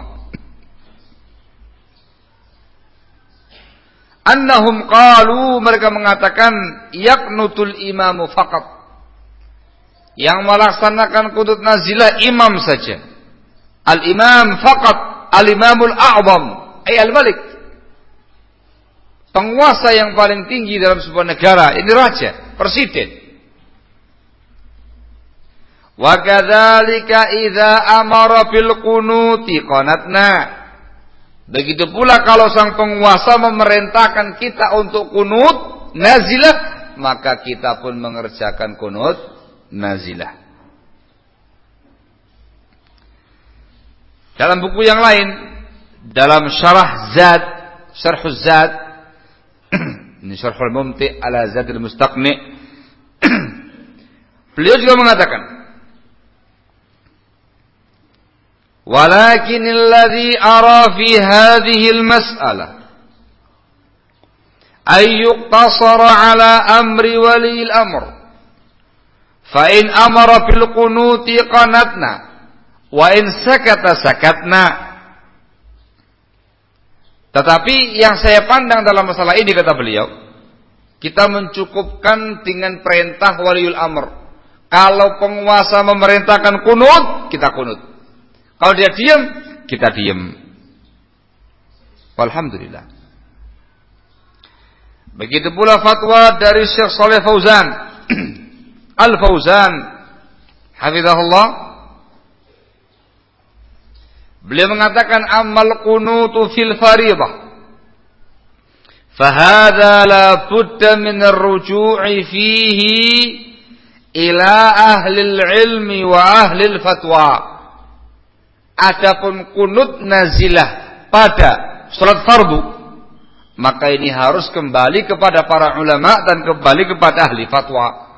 Annahum qalu, mereka mengatakan yaqnutul imamu faqat. Yang melaksanakan qunut nazilah imam saja. Al-imam faqat, al-imamul a'zam, ay al-malik. Penguasa yang paling tinggi dalam sebuah negara, ini raja, presiden. Wa kadzalika idza amara bil qunuti qanatna. Begitu pula kalau sang penguasa memerintahkan kita untuk qunut nazilah, maka kita pun mengerjakan qunut nazilah. Dalam buku yang lain, dalam Syarhuz Zad, ini Syarhul Mumti' ala Zadil Mustaqni', beliau juga mengatakan, walakin alladhi ara fi hadhihi al-mas'alah ay yuqtasara ala amri wali al-amr fa in amara bil qunuti qanatna wa in sakata sakatna. Tetapi yang saya pandang dalam masalah ini, kata beliau, kita mencukupkan dengan perintah waliul amr. Kalau penguasa memerintahkan kunut, kita kunut. Kalau dia diam, kita diam. Alhamdulillah. Begitu pula fatwa dari Syekh Shalih Fauzan Al-Fauzan hafizahullah. Beliau mengatakan amal qunutu fil fariḍah fahadha la budda min ar-ruju'i fihi ila ahli al-ilmi wa ahli al-fatwa. Adapun qunut nazilah pada salat fardu, maka ini harus kembali kepada para ulama dan kembali kepada ahli fatwa.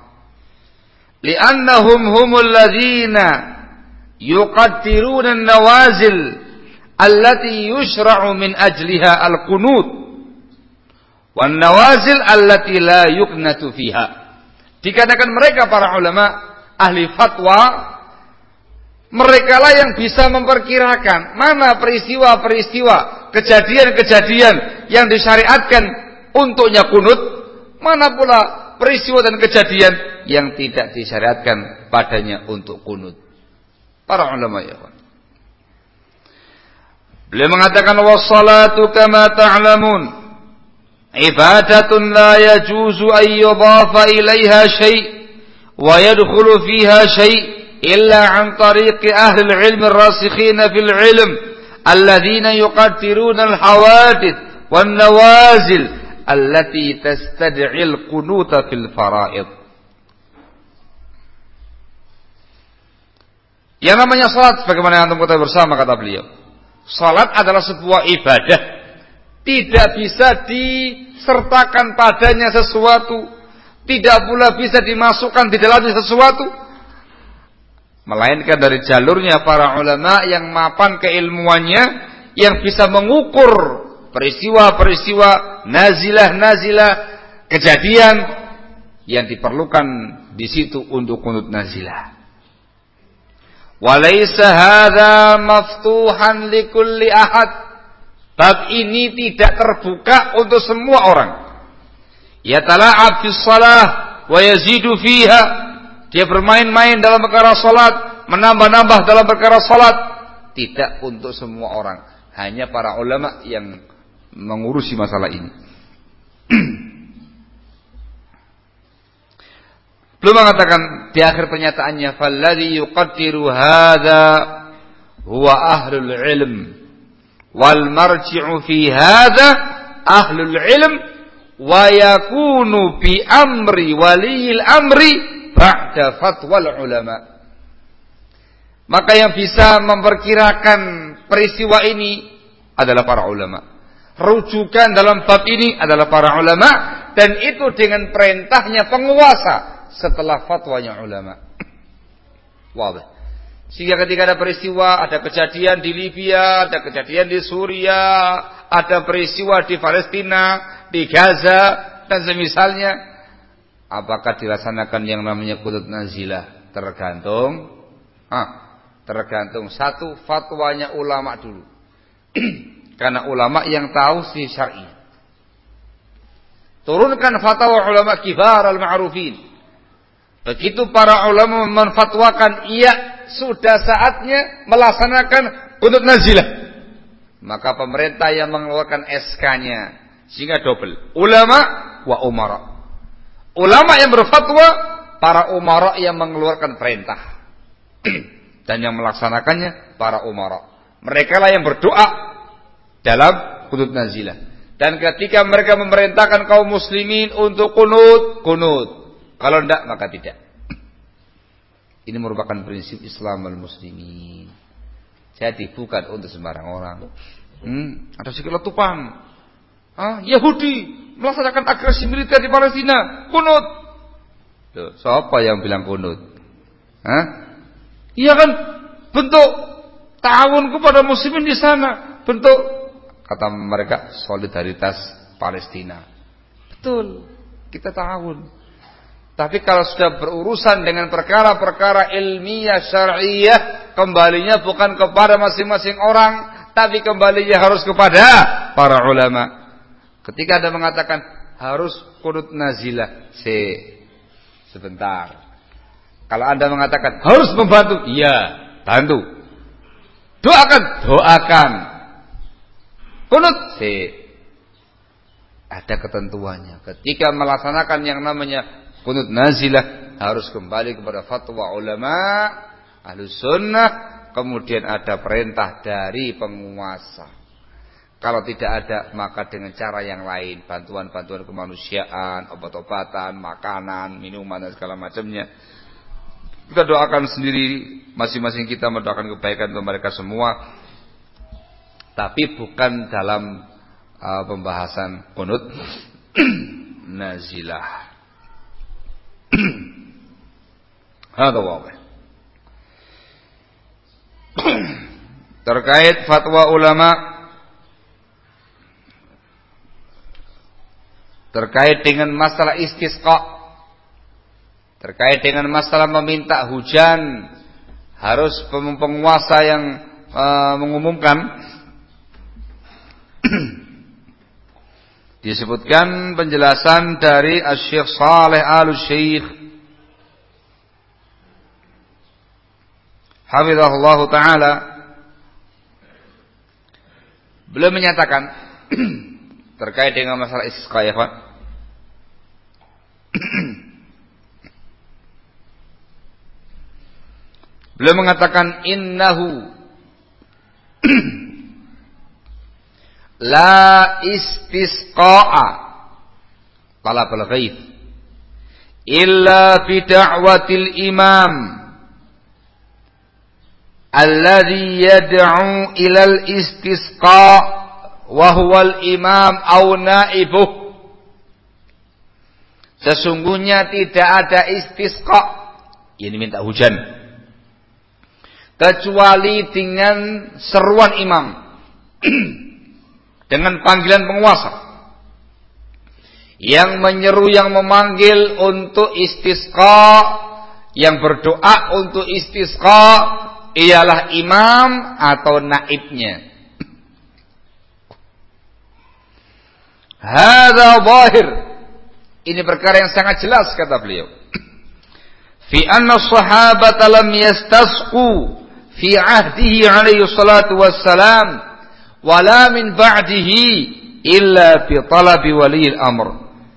Li'annahum humul ladzina yuqaddiruna an-nawazil allati yushra'u min ajliha al-qunut wan nawazil allati la yuqnatu fiha. Dikatakan mereka para ulama ahli fatwa, merekalah yang bisa memperkirakan mana peristiwa-peristiwa, kejadian-kejadian yang disyariatkan untuknya kunut, mana pula peristiwa dan kejadian yang tidak disyariatkan padanya untuk kunut. Para ulama ya. Beliau mengatakan wassalatu kama ta'lamun ibadatun la yajuzu an yudafa ilaiha syai' wa yadkhulu fiha syai' illa an tariqi ahli al-ilm ar-rasikhina fil ilm alladhina yuqaddiruna al-hawadith wan nawazil allati tastad'i al-qunuta fil fara'id. Yang namanya salat sebagaimana yang antum ketahui bersama, kata beliau, salat adalah sebuah ibadah, tidak bisa disertakan padanya sesuatu, tidak pula bisa dimasukkan di dalamnya sesuatu, melainkan dari jalurnya para ulama yang mapan keilmuannya, yang bisa mengukur peristiwa-peristiwa nazilah-nazilah, kejadian yang diperlukan di situ untuk kunut nazilah. Walaysa hadza maftuhan likulli ahad. Bab ini tidak terbuka untuk semua orang. Yatala'ab fis shalah wa yazidu fiha. Dia bermain-main dalam perkara salat, menambah-nambah dalam perkara salat. Tidak untuk semua orang, hanya para ulama yang mengurusi masalah ini. Belum mengatakan di akhir pernyataannya, falladhi yuqaddiru hadza huwa ahlul ilm wal marji'u fi hadza ahlul ilm wa yakunu bi amri waliyil amri ba'da fatwal ulama. Maka yang bisa memperkirakan peristiwa ini adalah para ulama. Rujukan dalam bab ini adalah para ulama, dan itu dengan perintahnya penguasa setelah fatwanya ulama. Wah. Sehingga ketika ada peristiwa, ada kejadian di Libya, ada kejadian di Suriah, ada peristiwa di Palestina, di Gaza dan semisalnya, apakah dilaksanakan yang namanya qunut nazilah? Tergantung satu, fatwanya ulama dulu. Karena ulama yang tahu si syar'i. Turunkan fatwa ulama kibar al-ma'rufin. Begitu para ulama menfatwakan, iya sudah saatnya melaksanakan qunut nazilah, maka pemerintah yang mengeluarkan SK-nya, sehingga double. Ulama wa umara. Ulama yang berfatwa, para umara yang mengeluarkan perintah. Dan yang melaksanakannya para umara. Mereka lah yang berdoa dalam qunut nazilah. Dan ketika mereka memerintahkan kaum muslimin untuk kunut. Kalau tidak, maka tidak. Ini merupakan prinsip Islam al-muslimin. Jadi bukan untuk sembarang orang. Ada sikap letupan. Yahudi melaksanakan agresi militer di Palestina. Kunut. Tuh, siapa yang bilang kunut? Iya kan, bentuk ta'awun kepada muslimin di sana. Bentuk, kata mereka, solidaritas Palestina. Betul, kita ta'awun. Tapi kalau sudah berurusan dengan perkara-perkara ilmiah syar'iyah, kembalinya bukan kepada masing-masing orang, tapi kembalinya harus kepada para ulama. Ketika Anda mengatakan harus qunut nazilah, sebentar. Kalau Anda mengatakan harus membantu, iya, bantu. Doakan. Qunut, ada ketentuannya. Ketika melaksanakan yang namanya qunut nazilah, harus kembali kepada fatwa ulama Ahlus Sunnah, kemudian ada perintah dari penguasa. Kalau tidak ada, maka dengan cara yang lain, bantuan-bantuan kemanusiaan, obat-obatan, makanan, minuman dan segala macamnya. Kita doakan sendiri, masing-masing kita mendoakan kebaikan untuk mereka semua, tapi bukan dalam pembahasan qunut nazilah. هذا واضح. terkait fatwa ulama terkait dengan masalah istisqa, terkait dengan masalah meminta hujan, harus penguasa yang mengumumkan. Disebutkan penjelasan dari Asy-Syaikh Shalih Al-Syekh hafizahullah taala. Beliau menyatakan terkait dengan masalah istisqa, ya Pak. Beliau mengatakan innahu la istisqa'a talabul ghaib illa fi da'watil imam alladhi yad'u ilal istisqa' wa huwal imam aw na'ibuh. Sesungguhnya tidak ada istisqa, ini minta hujan, kecuali dengan seruan imam dengan panggilan penguasa yang menyeru, yang memanggil untuk istisqa, yang berdoa untuk istisqa ialah imam atau naibnya. Hadza zahir, ini perkara yang sangat jelas kata beliau. Fi anna sahabata lam yastasqu fi ahdihi alaihi salatu wassalam wala min ba'dihi illa bi talabi waliyil amr.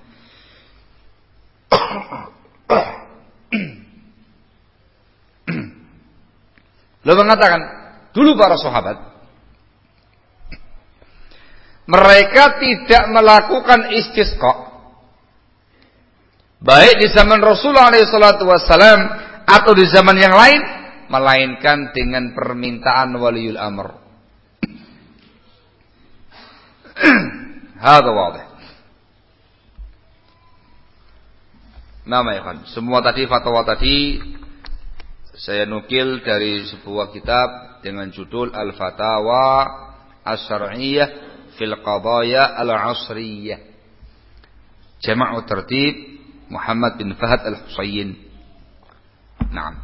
Beliau mengatakan, dulu para sahabat mereka tidak melakukan istisqa, baik di zaman Rasulullah SAW atau di zaman yang lain, melainkan dengan permintaan waliul amr. Hadza wadih. Nama ya kan. Semua tadi fatwa tadi saya nukil dari sebuah kitab dengan judul Al-Fatawa Asy-Syar'iyyah fil Qadaya Al-'Asriyyah. Jama'u Tertib Muhammad bin Fahad Al-Husayn. Naam.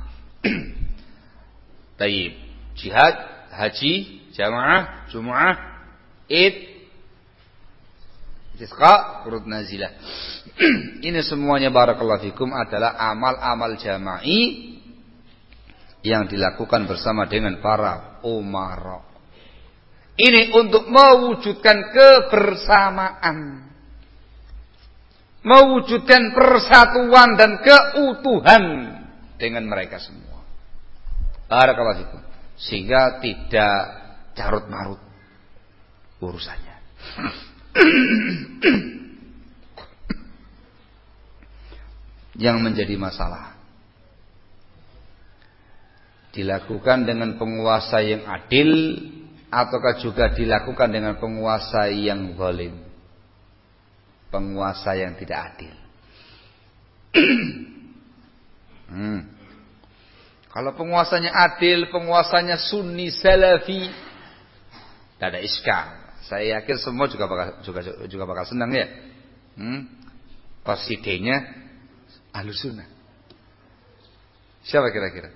Tayyib. Jihad, haji, jamaah, Jumu'ah, Id, istisqa, qurud nazilah. Ini semuanya barakallahu fikum adalah amal-amal jama'i yang dilakukan bersama dengan para umara. Ini untuk mewujudkan kebersamaan, mewujudkan persatuan dan keutuhan dengan mereka semua. Barakallahu fikum. Sehingga tidak carut marut urusannya. Yang menjadi masalah dilakukan dengan penguasa yang adil ataukah juga dilakukan dengan penguasa yang zalim, penguasa yang tidak adil. Kalau penguasanya adil, penguasanya sunni salafi, tidak ada iskal. Saya yakin semua juga bakal senang ya. Presidennya Ahlus Sunnah. Siapa kira-kira?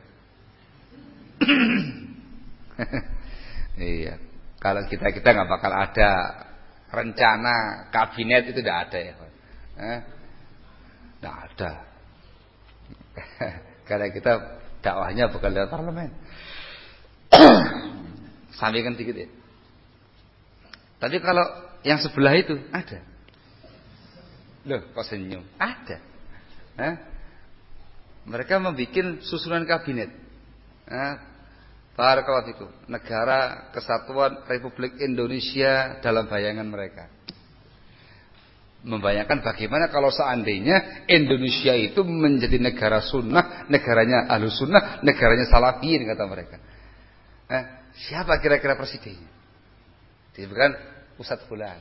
Iya. Kalau kita nggak bakal ada rencana kabinet itu tidak ada ya. Tidak ada. Karena kita dakwahnya bukan lewat parlemen. Sampaikan dikit ya. Tapi kalau yang sebelah itu ada. Loh, kok senyum? Ada. Mereka membuat susunan kabinet. Barakallahu fikum. Negara Kesatuan Republik Indonesia dalam bayangan mereka. Membayangkan bagaimana kalau seandainya Indonesia itu menjadi negara sunnah, negaranya Ahlus Sunnah, negaranya Salafiyin kata mereka. Siapa kira-kira presidennya? Disebutkan Ustadz Fulan.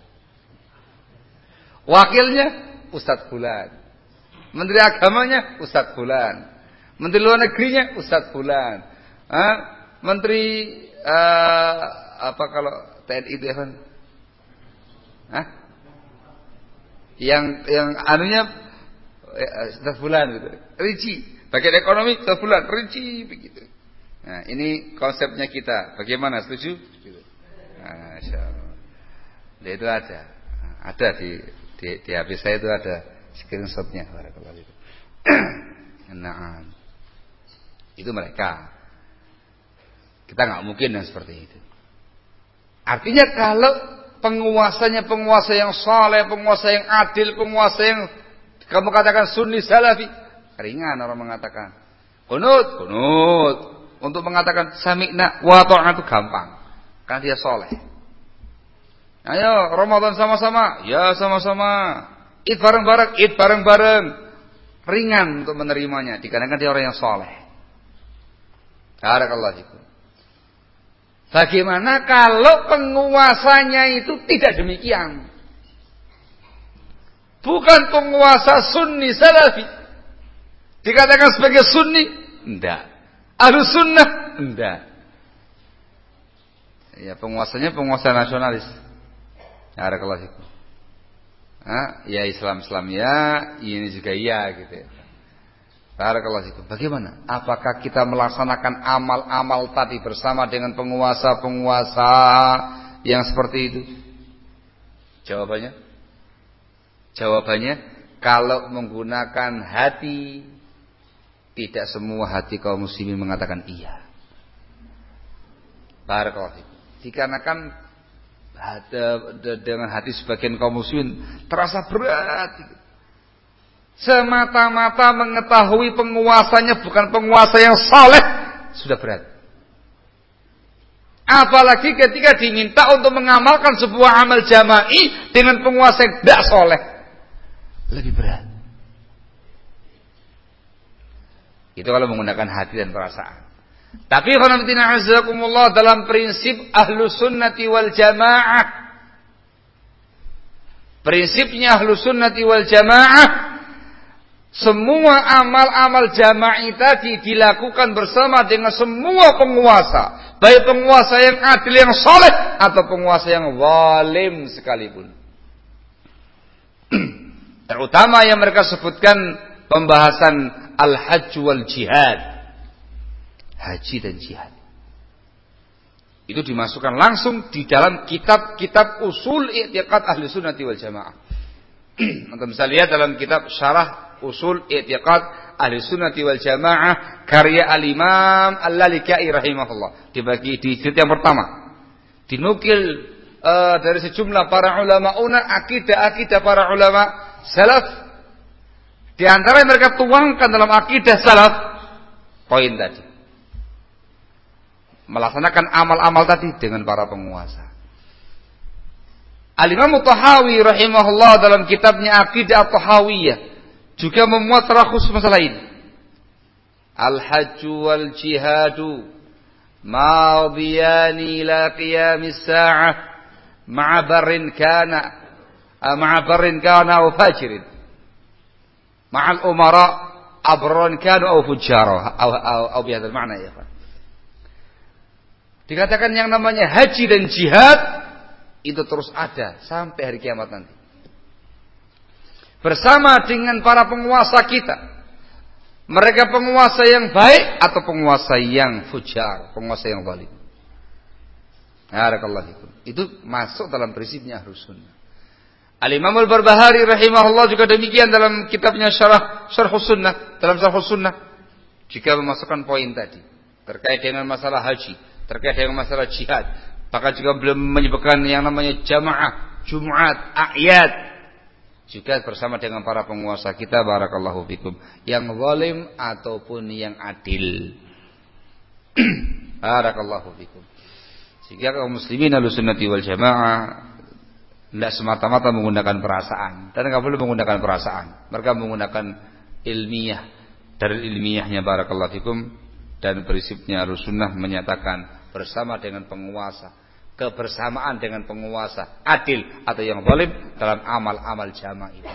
Wakilnya Ustadz Fulan. Menteri agamanya Ustadz Fulan. Menteri luar negerinya Ustadz Fulan. Menteri apa kalau TNI itu ya kan? Hah? Yang anunya setiap bulan gitu. Rinci. Bagian ekonomi setiap bulan rinci begitu. Nah, ini konsepnya kita. Bagaimana? Setuju? Gitu. Nah, insyaallah. Itu ada. Ada di HP saya itu ada screenshotnya. Barakallahu fikum. Nah, itu mereka. Kita nggak mungkin yang seperti itu. Artinya kalau penguasanya penguasa yang saleh, penguasa yang adil, penguasa yang kamu katakan sunni salafi, ringan orang mengatakan. Kunut. Untuk mengatakan sami'na wa ta'na itu gampang. Karena dia saleh. Ayo Ramadan sama-sama, ya sama-sama. Id bareng-bareng. Ringan untuk menerimanya dikarenakan dia orang yang saleh. Barakallahu fikum. Bagaimana kalau penguasanya itu tidak demikian? Bukan penguasa sunni salafi. Dikatakan sebagai sunni? Enggak. Ahlus sunnah? Enggak. Ya, penguasanya penguasa nasionalis. Barakallahu fikum. Ya Islam ya, ini juga ya gitu ya. Barakallahu fikum. Bagaimana? Apakah kita melaksanakan amal-amal tadi bersama dengan penguasa-penguasa yang seperti itu? Jawabannya kalau menggunakan hati, tidak semua hati kaum muslimin mengatakan iya. Barakallahu fikum. Dikarenakan dengan hati sebagian kaum muslimin terasa berat. Semata-mata mengetahui penguasanya bukan penguasa yang saleh sudah berat. Apalagi ketika diminta untuk mengamalkan sebuah amal jama'i dengan penguasa yang tidak saleh, lebih berat. Itu kalau menggunakan hati dan perasaan. Tapi khonamtina azakumullah dalam prinsip ahlus sunnati wal jamaah, prinsipnya ahlus sunnati wal jamaah, semua amal-amal jama'i tadi dilakukan bersama dengan semua penguasa, baik penguasa yang adil yang saleh atau penguasa yang zalim sekalipun. Terutama yang mereka sebutkan pembahasan al-hajj wal jihad, haji dan jihad. Itu dimasukkan langsung di dalam kitab-kitab usul i'tiqad ahli sunnati wal jamaah. Anda bisa lihat dalam kitab syarah usul i'tiqad ahli sunnati wal jamaah karya al-imam al-Lalikai rahimahullah, dibagi di jilid yang pertama, dinukil dari sejumlah para ulama akidah para ulama salaf. Di antara yang mereka tuangkan dalam akidah salaf poin tadi, melaksanakan amal-amal tadi dengan para penguasa. Al-Imam Tahawi rahimahullah dalam kitabnya Aqidah Tahawiyah juga memuat secara khusus masalah ini. Al-hajju wal jihadu madiyani ila qiyamis sa'ah ma'a barrin kana aw fajirin ma'al umara abran kanu aw fujjara aw bihadzal ma'na ya Pak. Dikatakan yang namanya haji dan jihad itu terus ada sampai hari kiamat nanti. Bersama dengan para penguasa kita. Mereka penguasa yang baik atau penguasa yang fujar, penguasa yang zalim. Barakallahu fikum. Itu masuk dalam prinsipnya Ahlus Sunnah. Al-Imam Al-Barbahari rahimahullah juga demikian dalam kitabnya Syarhus Sunnah, dalam Syarhus Sunnah juga memasukkan poin tadi terkait dengan masalah haji, terkait dengan masalah jihad. Bahkan juga belum menyebutkan yang namanya jamaah, Jumat, a'yad, juga bersama dengan para penguasa kita barakallahu fikum, yang zalim ataupun yang adil. Barakallahu fikum. Sehingga kaum muslimin Ahlus Sunnati wal Jamaah tidak semata-mata menggunakan perasaan, dan enggak boleh menggunakan perasaan. Mereka menggunakan ilmiah, dari ilmiahnya barakallahu fikum, dan prinsipnya Ahlus Sunnah menyatakan bersama dengan penguasa, kebersamaan dengan penguasa adil atau yang zalim dalam amal-amal jamaah itu.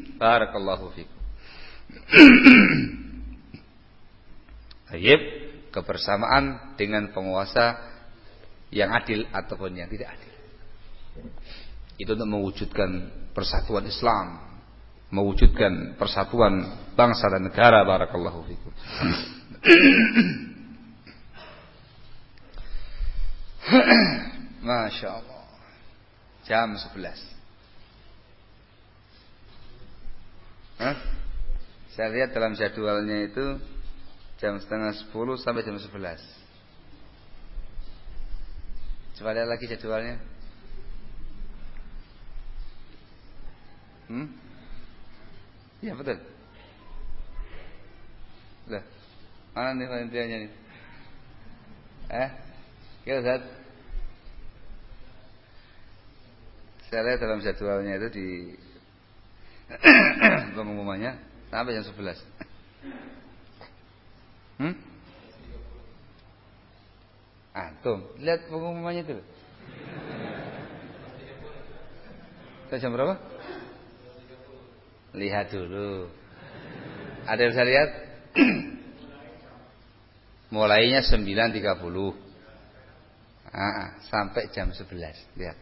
Barakallahu fikum. Baik, kebersamaan dengan penguasa yang adil ataupun yang tidak adil. Itu untuk mewujudkan persatuan Islam, mewujudkan persatuan bangsa dan negara. Barakallahu fikum. Masya Allah. Jam 11. Saya lihat dalam jadwalnya itu jam 9:30 sampai jam 11. Coba lihat lagi jadwalnya. Iya betul. Lah, mana nih panitianya nih? Kira Ustaz? Saya lihat dalam jadwalnya itu di pengumumannya sampai jam 11. Tuh, lihat pengumumannya itu. Jam berapa? Lihat dulu. Ada yang bisa lihat? Mulainya 9.30. Sampai jam 11. Lihat.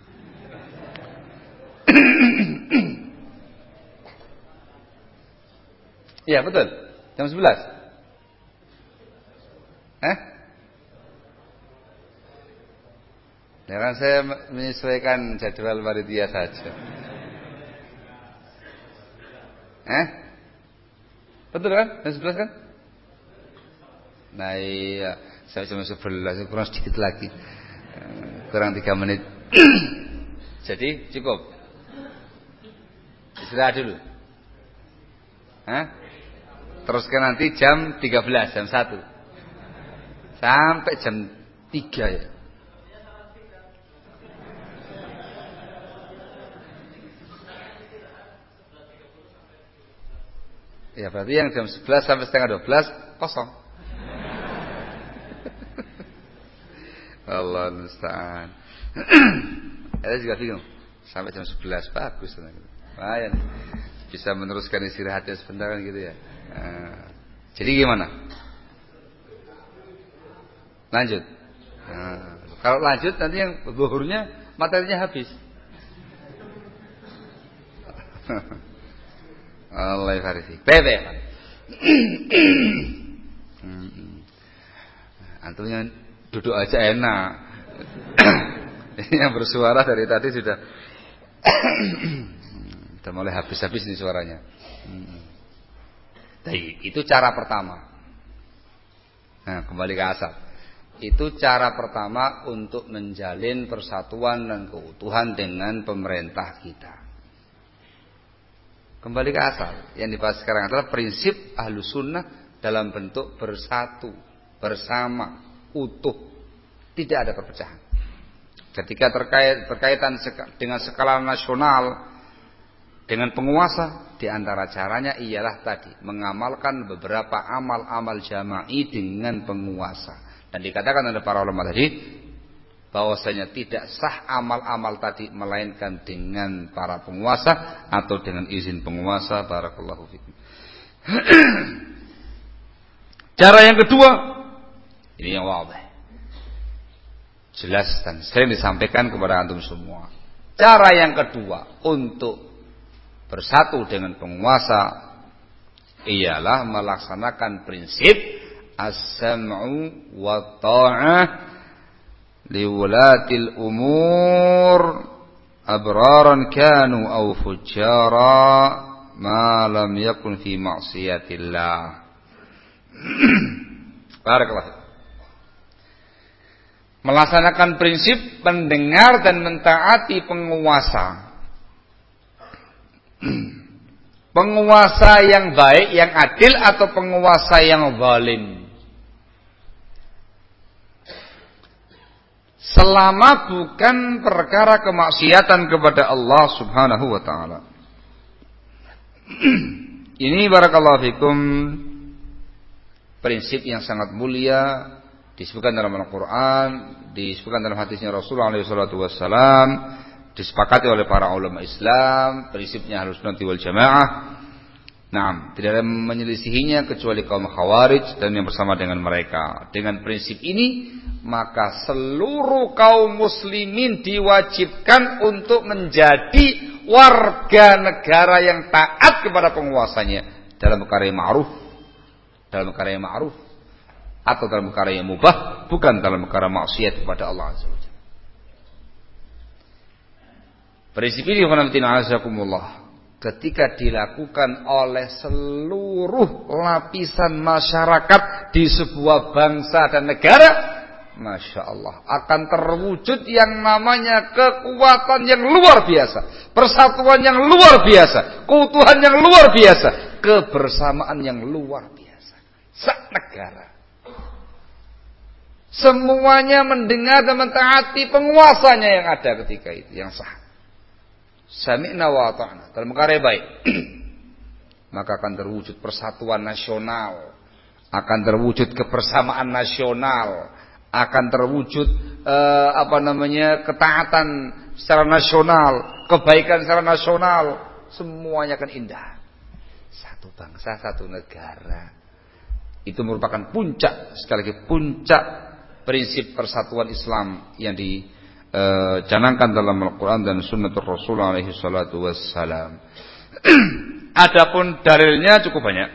Iya betul. Jam 11. Ya kan saya menyesuaikan jadwal panitia saja. Betul kan? Jam 11 kan? Nah iya, saya cuma 11, kurang sedikit lagi. Kurang 3 menit. Jadi cukup. Istirahat dulu. Teruskan nanti jam 13, jam 1. Sampai jam 3 ya. Ya berarti yang jam 11 sampai setengah 12 kosong. Allah musta'an. Saya juga bingung. Sampai jam 11 bagus. Lumayan. Bisa meneruskan istirahatnya sebentar kan gitu ya. Jadi gimana? Lanjut. Kalau lanjut nanti yang zuhurnya materinya habis. Allah farisi. Bebe. Antum yang duduk aja enak. Ini yang bersuara dari tadi sudah mulai habis-habis nih suaranya. Jadi itu cara pertama. Nah, kembali ke asal. Itu cara pertama untuk menjalin persatuan dan keutuhan dengan pemerintah kita. Kembali ke asal. Yang dibahas sekarang adalah prinsip Ahlus Sunnah dalam bentuk bersatu, bersama, utuh, tidak ada perpecahan. Ketika berkaitan dengan skala nasional, dengan penguasa, di antara caranya ialah tadi mengamalkan beberapa amal-amal jama'i dengan penguasa. Dan dikatakan oleh para ulama tadi bahwasanya tidak sah amal-amal tadi melainkan dengan para penguasa atau dengan izin penguasa. Barakallahu fikum. Cara yang kedua, ini yang wadih, jelas dan sering disampaikan kepada antum semua. Cara yang kedua untuk bersatu dengan penguasa ialah melaksanakan prinsip as-sam'u wa ta'ah liwulatil umur abraran kanu aw fujjara ma lam yakun fi ma'siyatillah. Barakallahu. Melaksanakan prinsip mendengar dan mentaati penguasa. Penguasa yang baik, yang adil atau penguasa yang zalim. Selama bukan perkara kemaksiatan kepada Allah Subhanahu wa taala. Ini barakallahu fikum prinsip yang sangat mulia, disebutkan dalam Al-Qur'an, disebutkan dalam hadisnya Rasulullah SAW, disepakati oleh para ulama Islam, prinsipnya Ahlus Sunnah wal Jamaah. Nah, tidak ada menyelisihinya kecuali kaum Khawarij dan yang bersama dengan mereka. Dengan prinsip ini, maka seluruh kaum muslimin diwajibkan untuk menjadi warga negara yang taat kepada penguasanya dalam perkara yang ma'ruf, atau dalam perkara yang mubah, bukan dalam perkara maksiat kepada Allah Azza wa Jalla. Prinsip ini ketika dilakukan oleh seluruh lapisan masyarakat di sebuah bangsa dan negara, Masya Allah, akan terwujud yang namanya kekuatan yang luar biasa, persatuan yang luar biasa, keutuhan yang luar biasa, kebersamaan yang luar biasa. Se-negara semuanya mendengar dan mentaati penguasanya yang ada ketika itu, yang sah. Sami'na wa ata'na, dalam perkara yang baik. Maka akan terwujud persatuan nasional, akan terwujud kebersamaan nasional, akan terwujud ketaatan secara nasional, kebaikan secara nasional, semuanya akan indah. Satu bangsa, satu negara. Itu merupakan puncak, sekali lagi puncak prinsip persatuan Islam yang dicanangkan dalam Al-Quran dan Sunnatul Rasul alaihi salatu wassalam. Adapun dalilnya cukup banyak.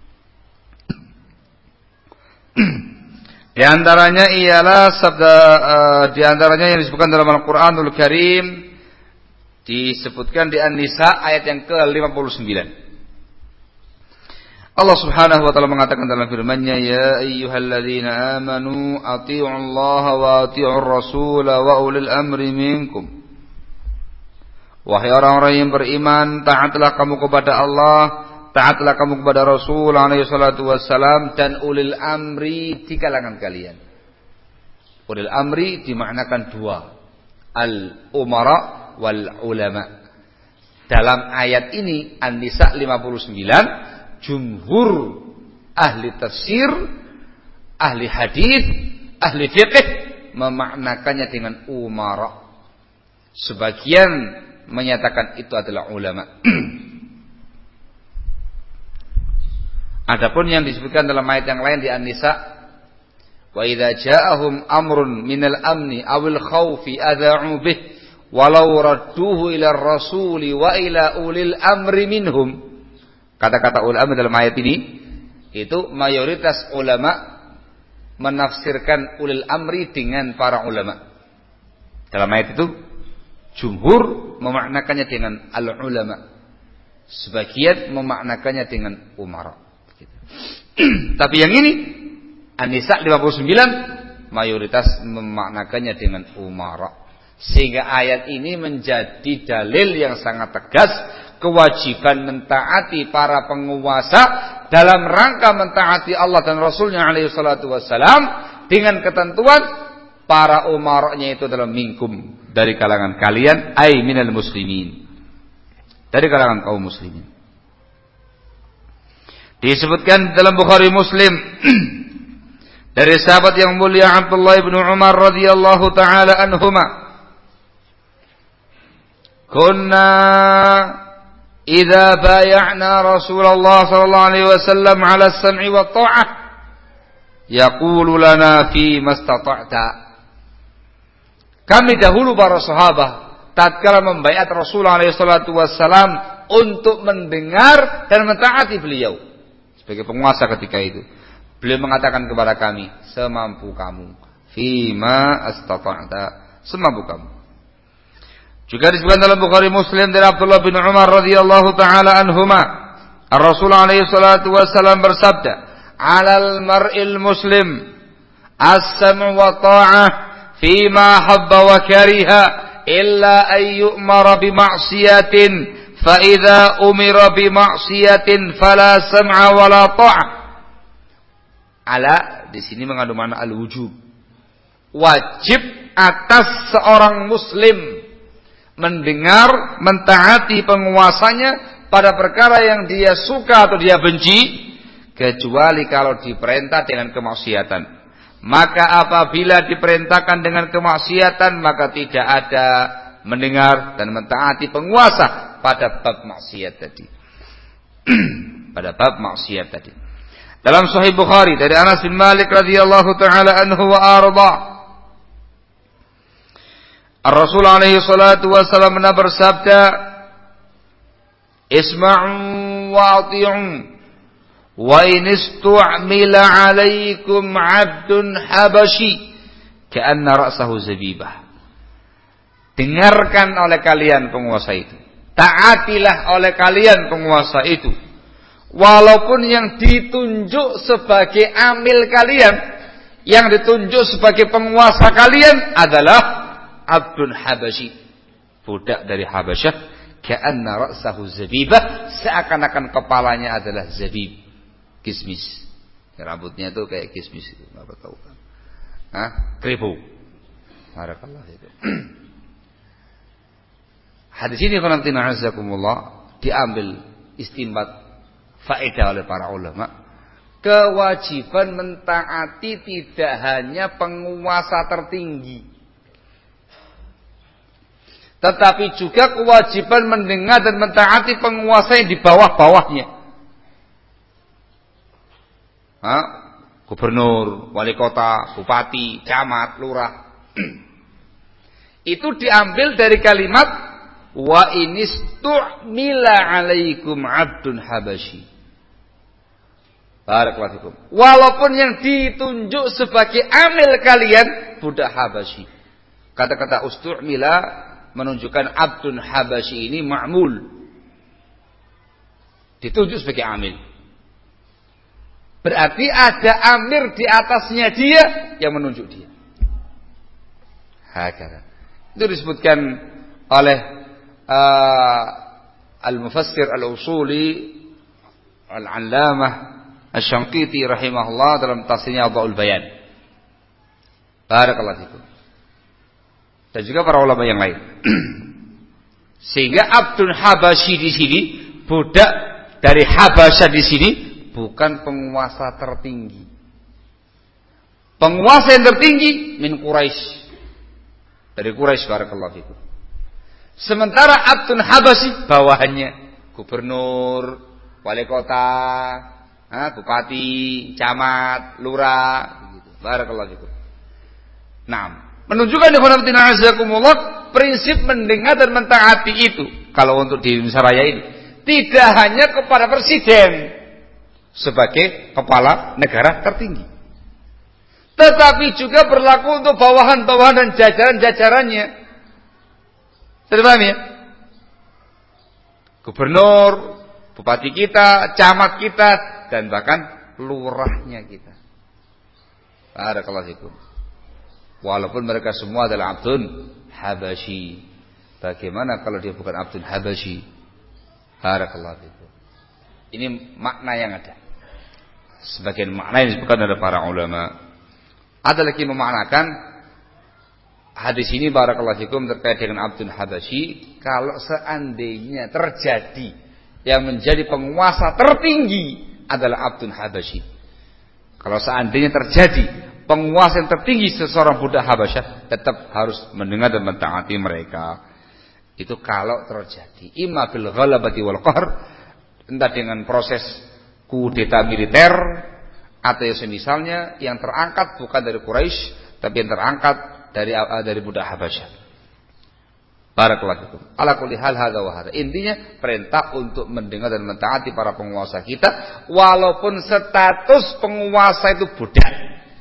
Di antaranya ialah di antaranya yang disebutkan dalam Al-Qur'anul Karim, disebutkan di An-Nisa ayat yang ke-59. Allah Subhanahu wa taala mengatakan dalam firman-Nya, "Ya ayyuhalladzina amanu athi'ullaha wa athi'ur rasul wa ulil amri minkum." Wahai orang-orang yang beriman, taatlah kamu kepada Allah, taatlah kamu kepada Rasul alaihi salatu wassalam, dan ulil amri di kalangan kalian. Ulil amri dimaknakan dua, al-umara wal ulama. Dalam ayat ini An-Nisa 59, jumhur ahli tafsir, ahli hadis, ahli fiqh memaknakannya dengan umara. Sebagian menyatakan itu adalah ulama. Adapun yang disebutkan dalam ayat yang lain di An-Nisa, wa idza ja'ahum amrun minal amni awil khaufi adha'u bih walau radduhu ila rasuli wa ila ulil amri minhum. Kata-kata ulama dalam ayat ini, itu mayoritas ulama menafsirkan ulil amri dengan para ulama. Dalam ayat itu, jumhur memaknakannya dengan al-ulama. Sebagian memaknakannya dengan umara. Tapi yang ini, An-Nisa 59, mayoritas memaknakannya dengan umara. Sehingga ayat ini menjadi dalil yang sangat tegas, kewajiban mentaati para penguasa dalam rangka mentaati Allah dan Rasulnya alaihi salatu wassalam, dengan ketentuan para umaranya itu adalah minkum, dari kalangan kalian, ay minal muslimin, dari kalangan kaum muslimin. Disebutkan dalam Bukhari Muslim dari sahabat yang mulia Abdullah bin Umar radhiyallahu taala anhuma, kunna idza bay'na Rasulullah sallallahu alaihi wasallam 'ala as-sam'i wa ta'ah yaqulu lana fi mastata'ta. Kami dahulu para sahabat tatkala membaiat Rasulullah alaihi salatu wasallam untuk mendengar dan mentaati beliau sebagai penguasa ketika itu. Beliau mengatakan kepada kami, semampu kamu, fi ma astata'ta, semampu kamu. Juga disebutkan dalam Bukhari Muslim dari Abdullah bin Umar radhiyallahu taala anhuma, Rasul alaihi salatu wasallam bersabda, "'Alal mar'il muslim as-sam'u wa ta'ah fi ma habba wa kariha illa an yu'mara bi ma'siyatin fa idza umira bi ma'siyatin fala sam'a wa la ta'ah." Ala di sini mengandung makna al-wujub. Wajib atas seorang muslim mendengar, mentaati penguasanya pada perkara yang dia suka atau dia benci, kecuali kalau diperintah dengan kemaksiatan. Maka apabila diperintahkan dengan kemaksiatan, maka tidak ada mendengar dan mentaati penguasa pada bab maksiat tadi. pada bab maksiat tadi. Dalam Sahih Bukhari dari Anas bin Malik radhiyallahu taala anhu wa arda, Ar-Rasul alaihi salatu wasallam bersabda, "Isma'u wa ati'u wa in istu'mila 'alaikum 'abdun habashi ka'anna ra'sahu zabibah." Dengarkan oleh kalian penguasa itu. Taatilah oleh kalian penguasa itu. Walaupun yang ditunjuk sebagai amil kalian, yang ditunjuk sebagai penguasa kalian adalah Abdun Habashi, budak dari Habasyah, ka'anna ra'sahu zabibah, seakan-akan kepalanya adalah zabib, kismis. Rambutnya itu kayak kismis itu, apa tahu kan? Keribu. Barakallah itu. Hadis ini qanantina azakumullah diambil istinbat faedah oleh para ulama. Kewajiban mentaati tidak hanya penguasa tertinggi, tetapi juga kewajiban mendengar dan mentaati penguasa yang di bawah-bawahnya. Gubernur, wali kota, bupati, camat, lurah. Itu diambil dari kalimat wa inistu'mila 'alaikum 'abdun habashi. Barakallahu fikum. Walaupun yang ditunjuk sebagai amil kalian budak Habashi. Kata-kata ustu'mila menunjukkan abdun Habashi ini ma'mul, ditunjuk sebagai amil. Berarti ada amir di atasnya dia yang menunjuk dia. Hakala. Itu disebutkan oleh Al-Mufassir Al-Usuli Al-Allamah Asy-Syanqiti rahimahullah dalam tafsirnya Adha'ul Bayan. Barakallahu fikum. Dan juga para ulama yang lain. Sehingga Abdul Habashi di sini, budak dari Habasyah di sini, bukan penguasa tertinggi. Penguasa yang tertinggi min Quraisy. Dari Quraisy, barakallahu fikum. Sementara Abdul Habashi bawahannya gubernur, wali kota, bupati, camat, lurah, gitu. Barakallahu fikum. Nah, menunjukkan prinsip mendengar dan mentaati itu. Kalau untuk di Indonesia Raya ini tidak hanya kepada presiden sebagai kepala negara tertinggi, tetapi juga berlaku untuk bawahan-bawahan dan jajaran-jajarannya. Sudah paham ya? Gubernur, bupati kita, camat kita, dan bahkan lurahnya kita. Barakallahu fikum. Walaupun mereka semua adalah Abdun Habashi. Bagaimana kalau dia bukan Abdun Habashi? Barakallahu fikum. Ini makna yang ada. Sebagian makna yang disebutkan oleh para ulama. Ada lagi memaknakan hadis ini barakallahu fikum terkait dengan Abdul Habashi, kalau seandainya terjadi yang menjadi penguasa tertinggi adalah Abdul Habashi. Kalau seandainya terjadi penguasa yang tertinggi seseorang budak Habasyah, tetap harus mendengar dan mentaati mereka. Itu kalau terjadi imma bil ghalabati wal qahr, entah dengan proses kudeta militer atau yang semisalnya, yang terangkat bukan dari Quraisy tapi yang terangkat dari budak Habasyah. Barakallahu fikum. Ala kulli hal hadza wa hadza. Intinya perintah untuk mendengar dan mentaati para penguasa kita walaupun status penguasa itu budak.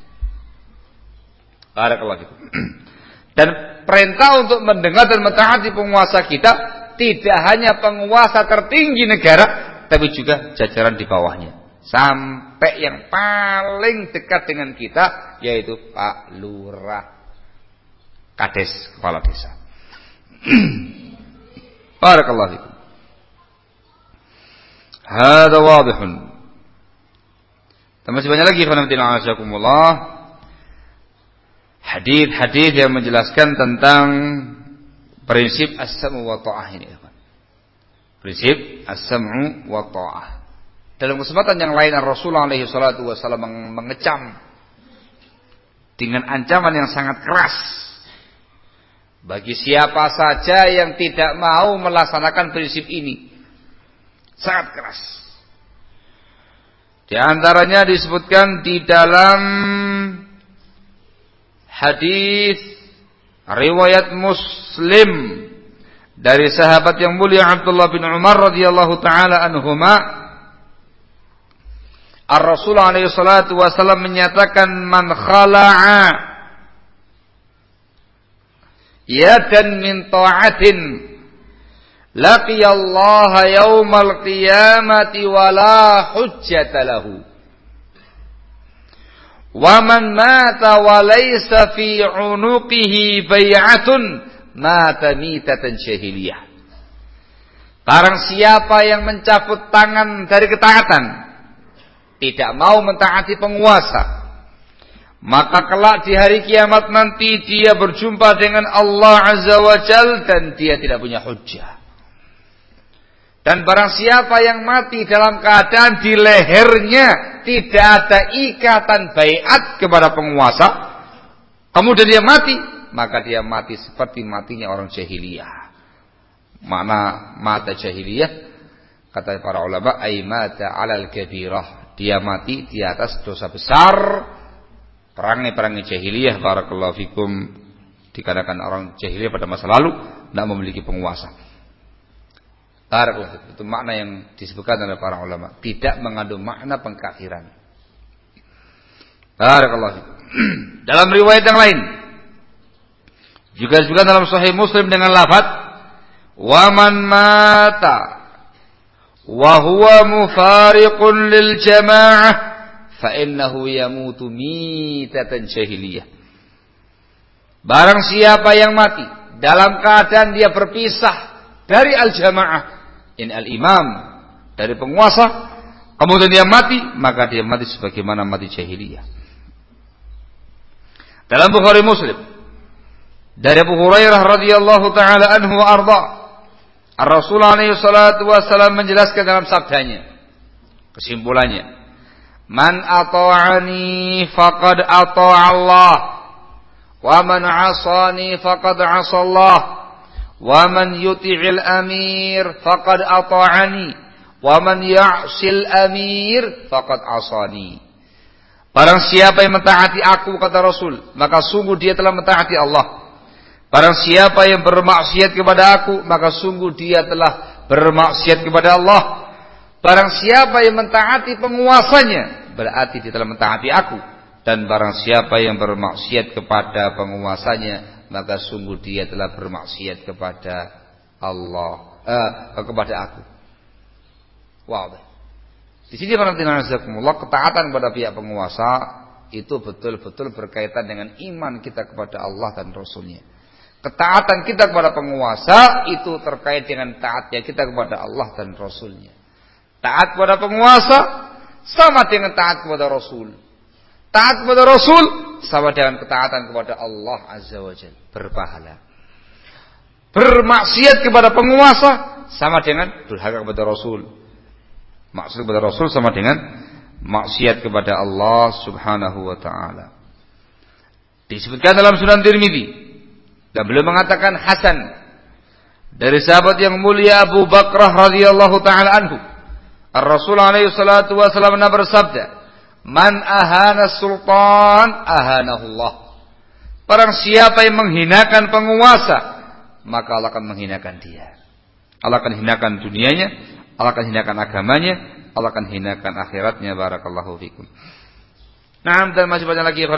Barakallahu fikum. Dan perintah untuk mendengar dan mentaati penguasa kita tidak hanya penguasa tertinggi negara, tapi juga jajaran di bawahnya. Sampai yang paling dekat dengan kita, yaitu Pak Lurah, Kades, kepala desa. Barakallahu fikum. Hada wadihun. Dan masih banyak lagi khonamtina azakumullah hadis-hadis yang menjelaskan tentang prinsip as-sam'u wa ta'ah ini. Prinsip as-sam'u wa ta'ah. Dalam kesempatan yang lain Rasulullah alaihi salatu wasallam mengecam dengan ancaman yang sangat keras bagi siapa saja yang tidak mau melaksanakan prinsip ini. Sangat keras. Di antaranya disebutkan di dalam hadis riwayat Muslim dari sahabat yang mulia Abdullah bin Umar radhiyallahu taala anhuma, Ar-Rasul alaihi salatu wasallam menyatakan, man khala'a yadan min ta'atin laqiyallaha yaumal qiyamati wala hujjata lahu. Wa man mata wa laysa fi 'unuqihi bai'atun mata mitatan jahiliyah. Barang siapa yang mencabut tangan dari ketaatan, tidak mau mentaati penguasa, maka kelak di hari kiamat nanti dia berjumpa dengan Allah Azza wa Jalla dan dia tidak punya hujjah. Dan barang siapa yang mati dalam keadaan di lehernya tidak ada ikatan baiat kepada penguasa, kemudian dia mati, maka dia mati seperti matinya orang jahiliyah. Makna mata jahiliyah, kata para ulama, ay mata alal kabirah, dia mati di atas dosa besar. Perangai-perangai jahiliyah, barakallahu fikum, dikarenakan orang jahiliyah pada masa lalu tidak memiliki penguasa. Itu makna yang disebutkan oleh para ulama, tidak mengandung makna pengkafiran. Barakallahu. Dalam riwayat yang lain juga disebutkan dalam Sahih Muslim dengan lafaz, wa man mata wa huwa mufariqun lil jamaah fa innahu yamutu mitatan jahiliyah. Barang siapa yang mati dalam keadaan dia berpisah dari al-jamaah, ini al-imam, dari penguasa, kemudian dia mati, maka dia mati sebagaimana mati jahiliyah. Dalam Bukhari Muslim dari Abu Hurairah radhiyallahu taala anhu wa arda, Ar-Rasul alaihi salatu wasallam menjelaskan dalam sabdanya, kesimpulannya, man ata'ani faqad ata'a Allah, wa man 'asani faqad 'asa Allah. Wa man yuti'il amir faqad ata'ani wa man ya'sil amir faqad asani. Barang siapa yang mentaati aku, kata Rasul, maka sungguh dia telah mentaati Allah. Barang siapa yang bermaksiat kepada aku, maka sungguh dia telah bermaksiat kepada Allah. Barang siapa yang mentaati penguasanya, berarti dia telah mentaati aku. Dan barang siapa yang bermaksiat kepada penguasanya, maka sungguh dia telah bermaksiat kepada Allah, kepada aku. Wow. Di sini ketaatan kepada pihak penguasa itu betul-betul berkaitan dengan iman kita kepada Allah dan Rasulnya. Ketaatan kita kepada penguasa itu terkait dengan taatnya kita kepada Allah dan Rasulnya. Taat kepada penguasa sama dengan taat kepada Rasul. Taat kepada Rasul sama dengan ketaatan kepada Allah Azza wa Jalla, berpahala. Bermaksiat kepada penguasa sama dengan durhaka kepada Rasul. Maksiat kepada Rasul sama dengan maksiat kepada Allah Subhanahu wa taala. Disebutkan dalam Sunan Tirmidzi, dan beliau mengatakan hasan dari sahabat yang mulia Abu Bakrah radhiyallahu taala anhu. Ar-Rasul alaihi salatu wasallam bersabda, man ahana sultan ahanahullah. Barang siapa yang menghinakan penguasa, maka Allah akan menghinakan dia. Allah akan hinakan dunianya, Allah akan hinakan agamanya, Allah akan hinakan akhiratnya. Barakallahu fikum. Nah, dan masih banyak lagi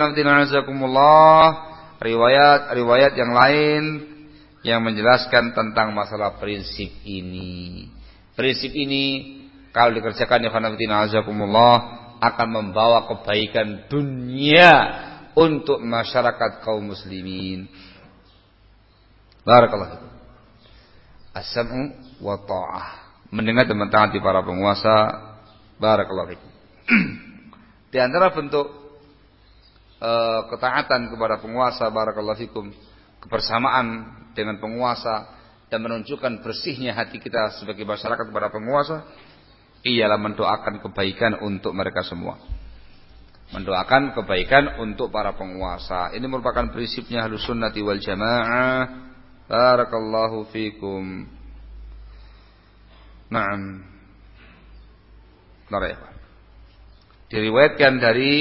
riwayat yang lain yang menjelaskan tentang masalah prinsip ini. Prinsip ini kalau dikerjakan akan membawa kebaikan dunia untuk masyarakat kaum muslimin. Barakallahu. As-sam'u wa ta'ah, mendengar dan mentaati para penguasa. Barakallahu. Di antara bentuk ketaatan kepada penguasa, barakallahu fikum, kebersamaan dengan penguasa dan menunjukkan bersihnya hati kita sebagai masyarakat kepada penguasa, ialah mendoakan kebaikan untuk mereka semua. Mendoakan kebaikan untuk para penguasa. Ini merupakan prinsipnya Ahlus Sunnati wal Jamaah. Barakallahu fikum. Naam. Diriwayatkan dari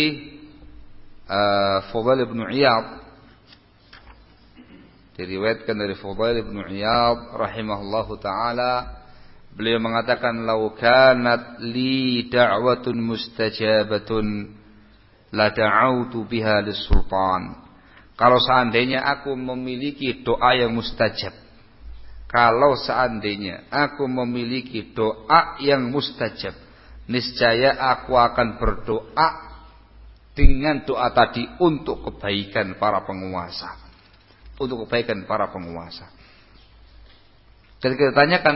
Fudail bin Iyad. Diriwayatkan dari Fudail bin Iyad rahimahullahu taala, beliau mengatakan, "Lau kanat li da'watun mustajabatun la da'autu biha lis-sultan." Kalau seandainya aku memiliki doa yang mustajab. Kalau seandainya aku memiliki doa yang mustajab, niscaya aku akan berdoa dengan doa tadi untuk kebaikan para penguasa. Untuk kebaikan para penguasa. Ketika ditanyakan,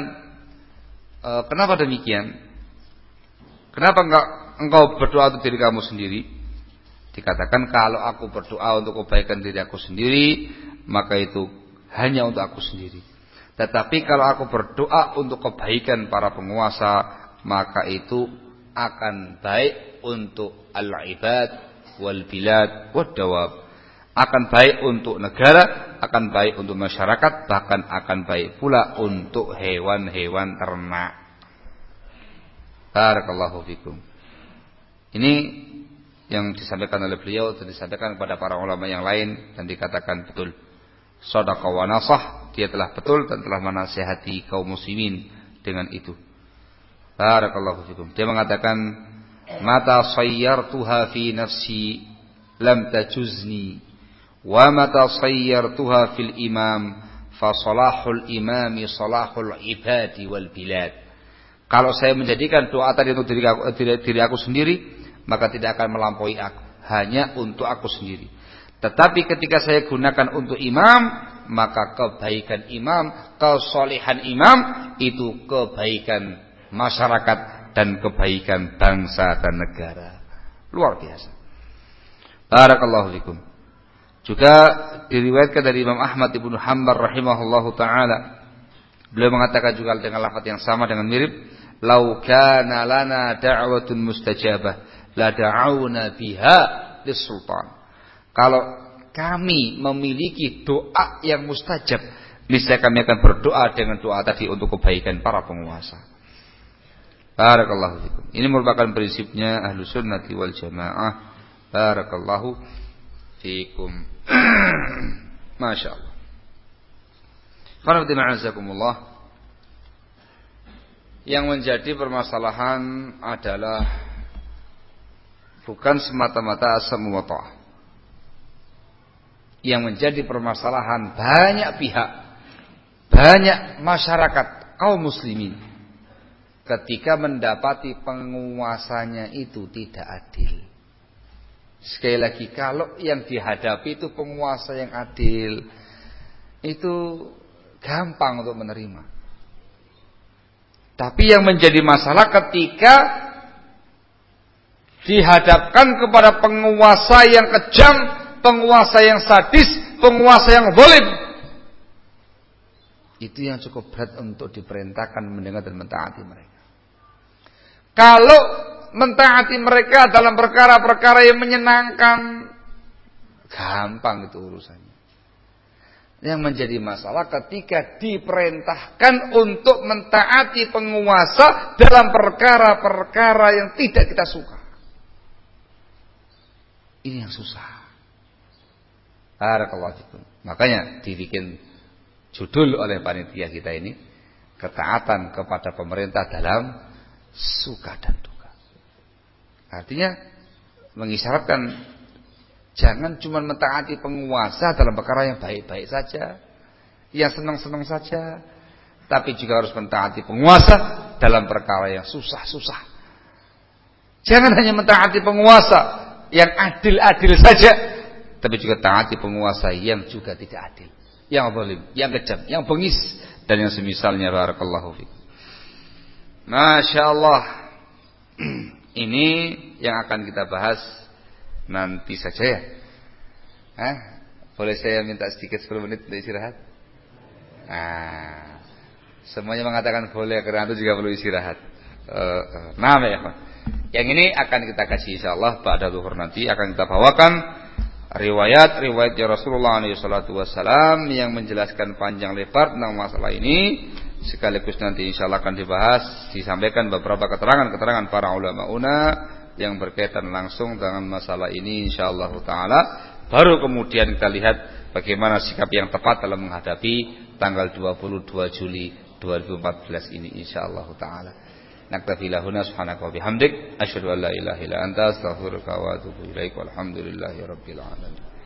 kenapa demikian? Kenapa engkau berdoa untuk diri kamu sendiri? Dikatakan, kalau aku berdoa untuk kebaikan diri aku sendiri, maka itu hanya untuk aku sendiri. Tetapi kalau aku berdoa untuk kebaikan para penguasa, maka itu akan baik untuk al-ibad wal bilad wad dawab. Akan baik untuk negara, akan baik untuk masyarakat, bahkan akan baik pula untuk hewan-hewan ternak. Barakallahu fikum. Ini yang disampaikan oleh beliau dan disampaikan kepada para ulama yang lain, dan dikatakan betul. Shadaqa wa nasah, dia telah betul dan telah menasihati kaum muslimin dengan itu. Barakallahu fikum. Dia mengatakan, "Mata sayyartuha fi nafsi lam tajuzni, wa mata sayyartuha fil imam fa salahul imami salahul ibadi wal bilad." Kalau saya menjadikan doa tadi untuk diri aku sendiri, maka tidak akan melampaui aku, hanya untuk aku sendiri. Tetapi ketika saya gunakan untuk imam, maka kebaikan imam, kesalehan imam, itu kebaikan masyarakat dan kebaikan bangsa dan negara. Luar biasa. Barakallahu fikum. Juga diriwayatkan dari Imam Ahmad ibnu Hanbal rahimahullahu taala, beliau mengatakan juga dengan lafaz yang sama dengan mirip, "Lau kana lana da'watun mustajabah la da'auna biha lis-sultan." Kalau kami memiliki doa yang mustajab, niscaya kami akan berdoa dengan doa tadi untuk kebaikan para penguasa. Barakallahu fikum. Ini merupakan prinsipnya Ahlus Sunnati wal Jamaah. Barakallahu fikum. Masya Allah. Qana'akumullah. Yang menjadi permasalahan adalah bukan semata-mata as-sam'u wa ta'ah. Yang menjadi permasalahan banyak pihak, banyak masyarakat kaum muslimin, ketika mendapati penguasanya itu tidak adil. Sekali lagi, kalau yang dihadapi itu penguasa yang adil, itu gampang untuk menerima. Tapi yang menjadi masalah ketika dihadapkan kepada penguasa yang kejam, penguasa yang sadis, penguasa yang zalim, itu yang cukup berat untuk diperintahkan mendengar dan mentaati mereka. Kalau mentaati mereka dalam perkara-perkara yang menyenangkan, gampang itu urusannya. Yang menjadi masalah ketika diperintahkan untuk mentaati penguasa dalam perkara-perkara yang tidak kita suka. Ini yang susah. Barakallahu fikum. Makanya dibikin judul oleh panitia kita ini, ketaatan kepada pemerintah dalam suka dan duka. Artinya mengisyaratkan jangan cuma mentaati penguasa dalam perkara yang baik-baik saja, yang senang-senang saja, tapi juga harus mentaati penguasa dalam perkara yang susah-susah. Jangan hanya mentaati penguasa yang adil-adil saja, tapi juga taati penguasa yang juga tidak adil, yang zalim, yang kejam, yang bengis, dan yang semisalnya. Barakallahu fiik. Masya Allah. Ini yang akan kita bahas nanti saja ya. Boleh saya minta sedikit 10 menit untuk istirahat? Semuanya mengatakan boleh, karena itu juga perlu istirahat. Nah ya, yang ini akan kita kasih insyaallah pada zuhur nanti, akan kita bawakan riwayat Rasulullah SAW yang menjelaskan panjang lebar tentang masalah ini. Sekaligus nanti insyaallah akan dibahas, disampaikan beberapa keterangan para ulama yang berkaitan langsung dengan masalah ini insyaallah taala. Baru kemudian kita lihat bagaimana sikap yang tepat dalam menghadapi tanggal 22 Juli 2014 ini insyaallah taala. Naktafi lahuna subhanaka wa bihamdik asyhadu an la ilaha illa anta astaghfiruka wa atubu ilaik walhamdulillahi rabbil alamin.